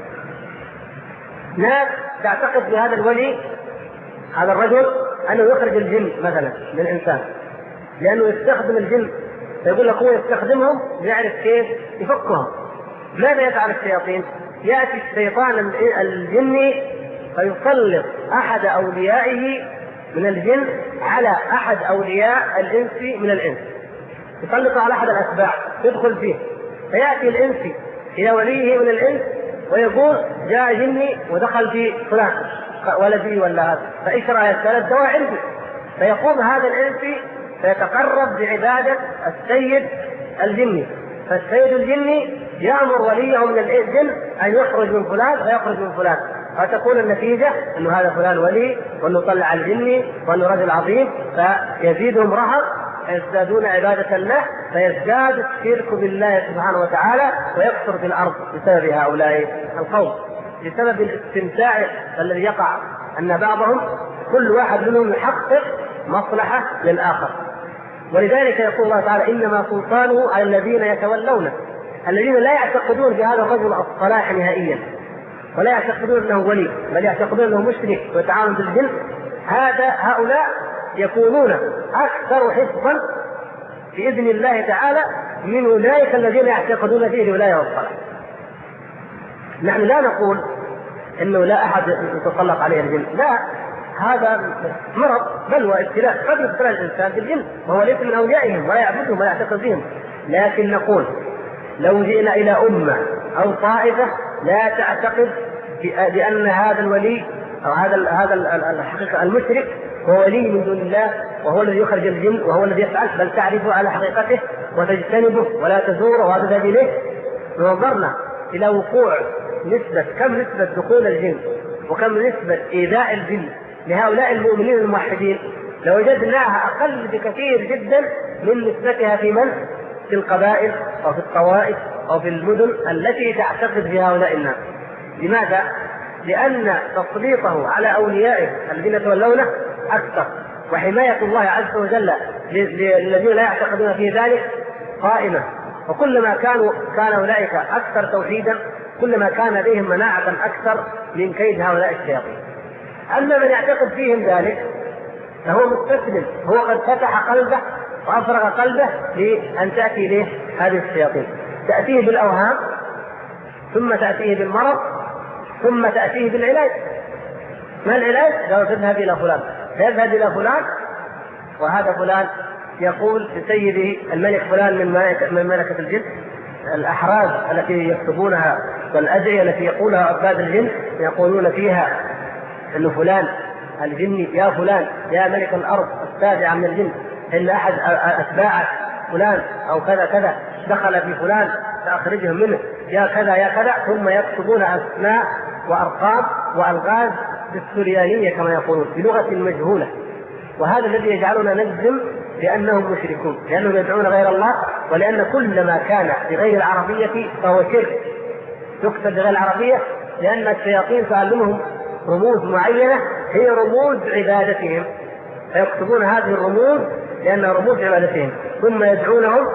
ناس تعتقد بهذا الولي هذا الرجل أنه يخرج الجن مثلا من الإنسان، لأنه يستخدم الجن، فيقول لك هو يستخدمهم ليعرف كيف يفكهم. ماذا يفعل الشياطين؟ يأتي الشيطان الجني فيسلط أحد أوليائه من الجن على أحد أولياء الإنس من الإنس، يسلط على أحد الأتباع يدخل فيه، فيأتي الإنسي إلى وليه من الإنس ويقول جاء جني ودخل في فلان ولدي ولا هذا، فإيش رأيك؟ قال الدواء عندي. فيقوم هذا الإنسي فيتقرب بعبادة السيد الجني، فالسيد الجني يأمر وليه من الجن أن يخرج من فلان ويخرج من فلان، فتكون النتيجة أنه هذا فلان ولي وأنه طلع الجني وأنه رجل عظيم، فيزيدهم رهق فيزدادون عبادة له، فيزداد الشرك بالله سبحانه وتعالى ويكثر في الأرض بسبب هؤلاء القوم، بسبب الاستمتاع الذي يقع أن بعضهم كل واحد منهم يحقق مصلحة للآخر. ولذلك يقول الله تعالى إنما سلطانه على الذين يتولونه، الذين لا يعتقدون بهذا الرجل الصلاح نهائيا ولا يعتقدون أنه ولي بل يعتقدون أنه مشرك ويتعامل بالجن. هؤلاء يكونون أكثر حفظا بإذن الله تعالى من أولئك الذين يعتقدون فيه الولاية والصلاح. نحن لا نقول إنه لا أحد يتطلق عليه الجن، لا، هذا مرض بل وابتلاء، قد يبتلى الإنسان بالجن وهو ليس من أوليائهم ولا يعبدهم ولا يعتقد بهم. لكن نقول لو جئنا إلى أمة أو طائفة لا تعتقد بأن هذا الولي أو هذا الحقيقة المشرك هو ولي من دون الله وهو الذي يخرج الجن وهو الذي يفعل، بل تعرفه على حقيقته وتجتنبه ولا تزوره وتذهب إليه، نظرنا إلى وقوع كم نسبة دخول الجن وكم نسبة إيذاء الجن لهؤلاء المؤمنين الموحدين، لوجدناها أقل بكثير جدا من نسبتها في القبائل أو في الطوائف أو في المدن التي تعتقد في هؤلاء الناس. لماذا؟ لأن تسليطه على أوليائه الذين يتولونه أكثر، وحماية الله عز وجل للذين لا يعتقدون في ذلك قائمة، وكلما كان أولئك أكثر توحيدا كلما كان لديهم مناعة أكثر من كيد هؤلاء الشياطين. أما من يعتقد فيهم ذلك فهو مستسلم، هو قد فتح قلبه وأفرغ قلبه لأن تأتي إليه هذه الشياطين، تأتيه بالأوهام ثم تأتيه بالمرض ثم تأتيه بالعلاج. ما العلاج؟ لو تذهب إلى فلان، فيذهب إلى فلان وهذا فلان يقول لسيده الملك فلان من ملكة الجن الأحراز التي يكتبونها والأدعية التي يقولها عباد الجن يقولون فيها أن فلان الجني يا فلان يا ملك الأرض السابعة من الجن إن أحد أتباع فلان أو كذا كذا دخل في فلان فأخرجهم منه يا كذا يا كذا، ثم يكتبون أسماء وأرقام وألغاز بالسريانية كما يقولون بلغة مجهولة. وهذا الذي يجعلنا نجزم بأنهم مشركون، لأنهم يدعون غير الله، ولأن كل ما كان بغير العربية فهو شرك يكتب بغير العربية، لأن الشياطين تعلمهم رموز معينة هي رموز عبادتهم، فيكتبون هذه الرموز لأنها رموز عبادتهم، ثم يدعونهم،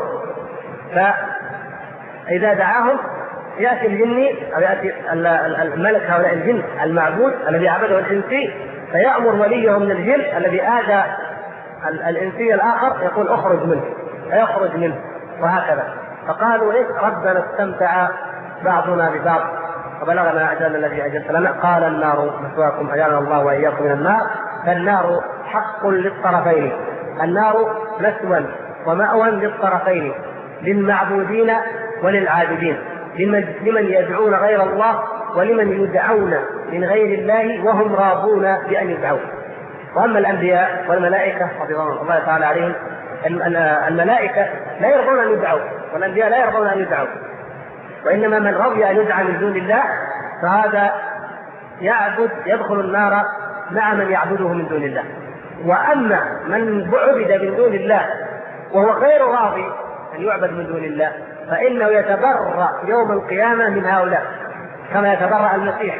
فإذا دعاهم يأتي الجني أو يأتي الملك هؤلاء الجن المعبود الذي عبده الإنسي فيأمر وليه من الجن الذي آذى الإنسي الآخر يقول أخرج منه فيخرج منه، وهكذا. فقالوا إيه؟ ربنا استمتع بعضنا ببعض وبلغنا أجلنا الذي أجلت لنا. قال النار مثواكم أجعلنا الله وإياكم من النار. فالنار حق للطرفين، النار مثوى ومأوى للطرفين، للمعبودين وللعابدين، لمن يدعون غير الله ولمن يدعون من غير الله وهم راضون بأن يدعون. وأما الأنبياء والملائكة رضوان الله تعالى عليهم، الملائكة لا يرضون أن يدعوا والأنبياء لا يرضون أن يدعوا، وإنما من رضي أن يدعى من دون الله فهذا يدخل النار مع من يعبده من دون الله. وأما من عبد من دون الله وهو غير راضي أن يعبد من دون الله فإنه يتبرأ يوم القيامة من هؤلاء كما يتبرأ المسيح.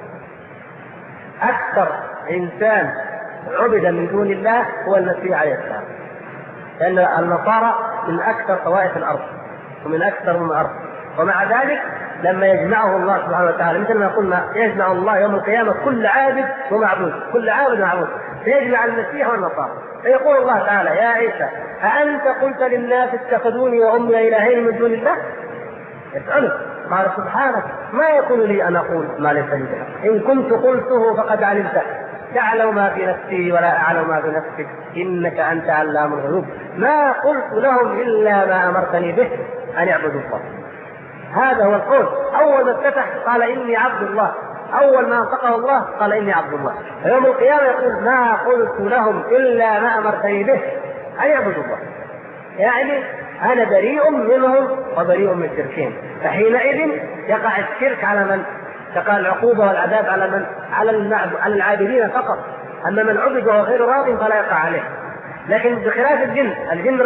أكثر إنسان عبد من دون الله هو المسيح عليه السلام، لأن النصارى من أكثر طوائف الأرض ومن أكثر من الأرض، ومع ذلك لما يجمعه الله سبحانه وتعالى مثل ما قلنا يجمع الله يوم القيامة كل عابد ومعبود، كل عابد ومعبود، فيجمع المسيح والنصارى. فيقول الله تعالى يا عيسى أأنت قلت للناس اتخذوني وأمي إلهين من دون الله؟ يسأله قال سبحانك ما يكون لي أن أقول ما ليس لي به، إن كنت قلته فقد علمته، تعلم ما في نفسي ولا أعلم ما في نفسك إنك أنت علام الغيوب، ما قلت لهم إلا ما أمرتني به أن يعبدوا الله. هذا هو القول. أول ما افتتح قال إني عبد الله، أول ما انطقه الله قال إني عبد الله. يوم القيامة يقول ما قلت لهم إلا ما أمرتني به أن يعبدوا الله، يعني أنا بريء منهم وبريء من شركهم. فحينئذ يقع الشرك على من؟ تقع العقوبة والعذاب على من؟ على العابدين فقط. أما من عبد وهو غير راض فلا يقع عليه. لكن بخلاف الجن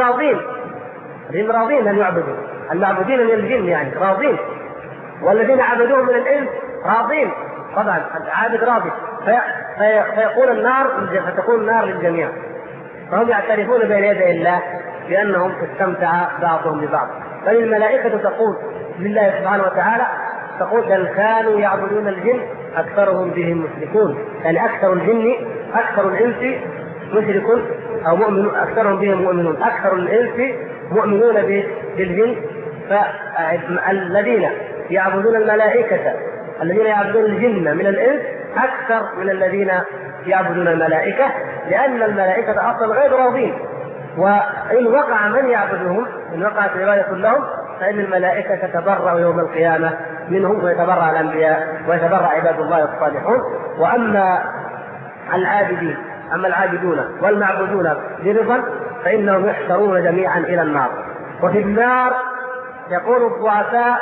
راضين أن يعبدوا، المعبودين من الجن يعني راضين، والذين عبدوهم من الإنس راضين. طبعا العابد راضي فيقول النار، فتكون النار للجميع، فهم يعترفون بين يدي الله بأنهم استمتع بعضهم ببعض. بل الملائكة تقول لله سبحانه وتعالى تقول بل كانوا يعبدون الجن أكثرهم بهم مشركون، يعني أكثر الإنس مشرك أو مؤمن، أكثرهم بهم مؤمنون، أكثر الإنس مؤمنون بالجن. فالذين يعبدون الملائكة الذين يعبدون الجن من الإنس أكثر من الذين يعبدون الملائكة، لأن الملائكة أصلا غير راضين، وإن وقع من يعبدهم إن وقعت عبادة لهم فإن الملائكة تتبرأ يوم القيامة منهم، ويتبرأ الأنبياء ويتبرأ عباد الله الصالحون. وأما العابدون والمعبودون برضا فإنهم يحشرون جميعا إلى النار. وفي النار يقول الضعفاء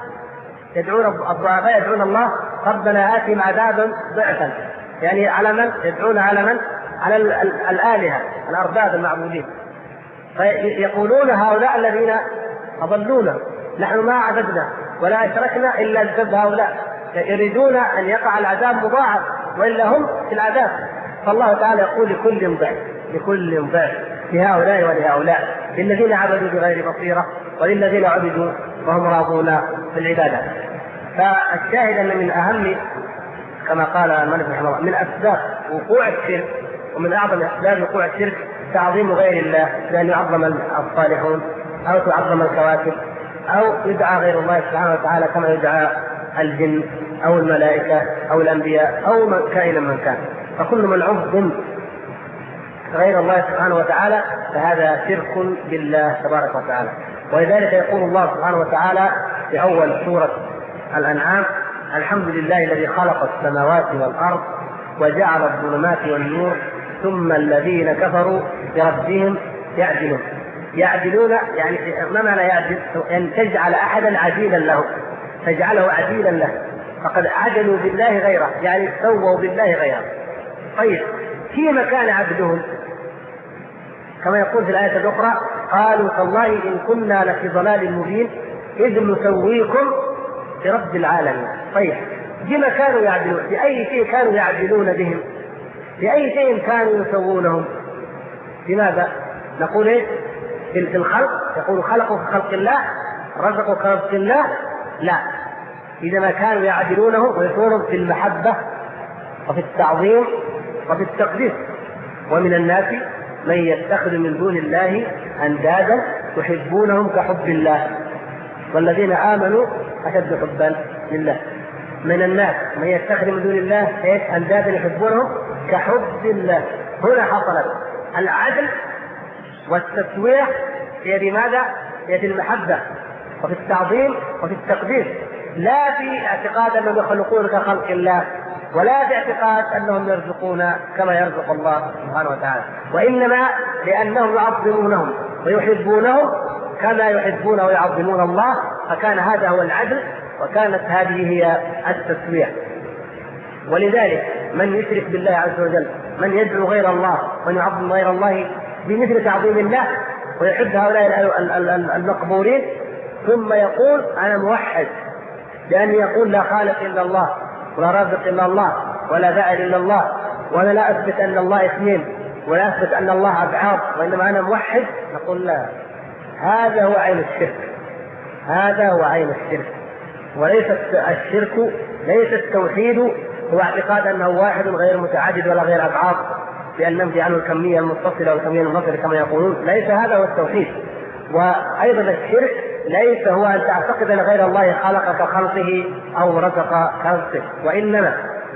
يدعون الله ربنا آتهم عذابا ضعفا، يعني على من يدعون؟ على الآلهة الأرباب المعبودين. فيقولون هؤلاء الذين أضلونا نحن ما عبدنا ولا أشركنا إلا بسبب هؤلاء، يريدون أن يقع العذاب مضاعف وإلا هم في العذاب. فالله تعالى يقول لكل ضعف لهؤلاء ولهؤلاء، للذين عبدوا بغير بصيرة وللذين عبدوا وهم راضون في العبادة. فالشاهد أن من أهم كما قال الملك رحمه الله من أسباب وقوع الشرك ومن أعظم أسباب وقوع الشرك تعظيم غير الله، بأن يعظم الصالحون أو تعظم الكواكب أو يدعى غير الله سبحانه وتعالى كما يدعى الجن أو الملائكة أو الأنبياء أو كائنا من كان. فكل من عبد غير الله سبحانه وتعالى فهذا شرك بالله تبارك وتعالى. ولذلك يقول الله سبحانه وتعالى في أول سورة الأنعام الحمد لله الذي خلق السماوات والأرض وجعل الظلمات والنور ثم الذين كفروا بربهم يعدلون يعني ما معنى يعدل؟ أن تجعل أحدا عديلا له، تجعله عديلا له، فقد عدلوا بالله غيره، يعني سووا بالله غيره. طيب فيما كان عبدهم كما يقول في الآية الأخرى قالوا تالله إن كنا لفي ضلال مبين إذ نسويكم برب العالمين. طيب بما كانوا يعدلون؟ بأي شيء كانوا يعدلون بهم؟ بأي شيء كانوا يسوونهم؟ لماذا؟ نقول إيه؟ في الخلق، يقول خلقوا كخلق الله، رزقوا كرزق الله؟ لا، إذا ما كانوا يعدلونهم ويكونون في المحبة وفي التعظيم وفي التقديس. ومن الناس من يتخذ من دون الله أندادا يحبونهم كحب الله والذين آمنوا أشد حبا لله. من الناس من يتخذ من دون الله أندادا يحبونهم كحب الله. هنا حصلت العدل والتسوية في يد ماذا؟ في يد المحبة وفي التعظيم وفي التقدير، لا في اعتقاد أنهم يخلقون كخلق الله، ولا في اعتقاد أنهم يرزقون كما يرزق الله سبحانه وتعالى، وإنما لأنهم يعظمونهم ويحبونهم كما يحبون ويعظمون الله. فكان هذا هو العدل، وكانت هذه هي التسوية. ولذلك من يشرك بالله عز وجل، من يدعو غير الله، من يعظم غير الله بمثل تعظيم الله ويحب هؤلاء المقبورين، ثم يقول أنا موحد، لأن يقول لا خالق إلا الله ولا رازق إلا الله ولا فاعل إلا الله، وأنا لا أثبت أن الله اثنين ولا أثبت أن الله أبعاد، وإنما أنا موحد، نقول لا، هذا هو عين الشرك، هذا هو عين الشرك. وليس الشرك، ليس التوحيد هو اعتقاد أنه واحد غير متعدد ولا غير أبعاد، بأن ننفي عنه الكمية المتصلة والكمية المنفصلة كما يقولون، ليس هذا هو التوحيد. وأيضا الشرك ليس هو أن تعتقد أن غير الله خلق كخلقه أو رزق كرزقه، وإنما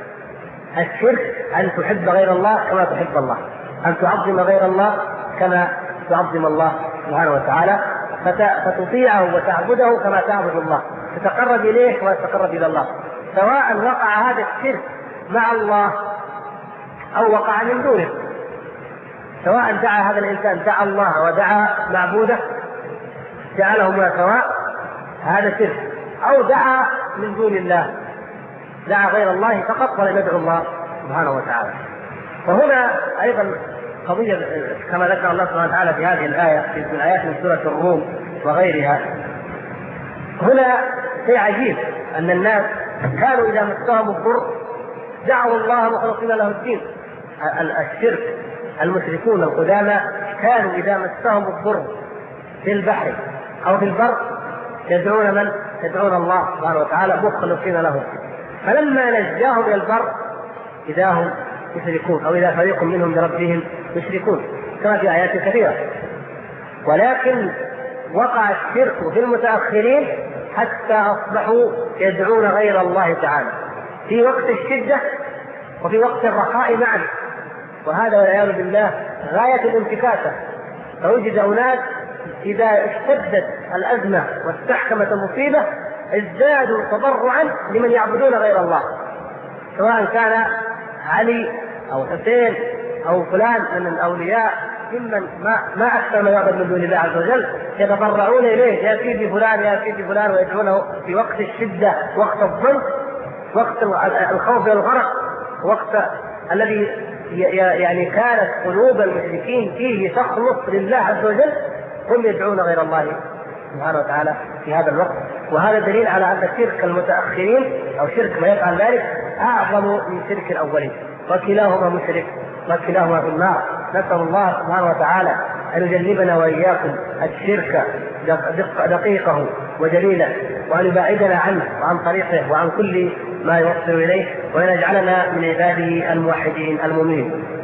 الشرك أن تحب غير الله كما تحب الله، أن تعظم غير الله كما تعظم الله سبحانه وتعالى، فتطيعه وتعبده كما تعبد الله، تتقرب إليه كما تتقرب إلى الله، سواء وقع هذا الشرك مع الله أو وقع من دونه، سواء دعا هذا الإنسان دعا الله ودعا معبوده جعلهما سواء، هذا شرك، أو دعا من دون الله، دعا غير الله فقط ولم يدعو الله سبحانه وتعالى. وهنا أيضا قضية كما ذكر الله سبحانه وتعالى في هذه الآية في الآيات من سورة الروم وغيرها. هنا شيء عجيب أن الناس كانوا إذا مسهم الضر دعوا الله مخلصين له الدين. الشرك المشركون القدامى كانوا إذا مسهم الضر في البحر أو في البر يدعون من؟ يدعون الله سبحانه وتعالى مخلصين له الدين. فلما نجاهم إلى البر إذا هم يشركون، أو إذا فريق منهم بربهم يشركون كما في آيات كثيرة. ولكن وقع الشرك في المتأخرين حتى أصبحوا يدعون غير الله تعالى في وقت الشدة وفي وقت الرخاء معا، وهذا والعياذ بالله غاية الانتكاسة. فوجد أناس إذا اشتدت الأزمة واستحكمت المصيبة ازدادوا تضرعا لمن يعبدون غير الله، سواء كان علي أو حسين أو فلان من الأولياء ممن ما أكثر ما يعبد من دون الله عز وجل، يتضرعون إليه يا سيدي فلان يا سيدي فلان، ويدعونه في وقت الشدة، وقت الضنك، وقت الخوف والغرق، وقت الذي يعني كانت قلوب المشركين فيه تخلص لله عز وجل، هم يدعون غير الله سبحانه وتعالى في هذا الوقت. وهذا دليل على أن شرك المتأخرين أو شرك ما يفعل ذلك أعظم من شرك الأولين، وكلاهما مشرك وكلاهما في النار. نسأل الله سبحانه وتعالى أن يجنبنا وإياكم الشرك دقيقه وجليله، وأن يبعدنا عنه وعن طريقه وعن كل ما يوصل إليه، وأن يجعلنا من عباده الموحدين المؤمنين.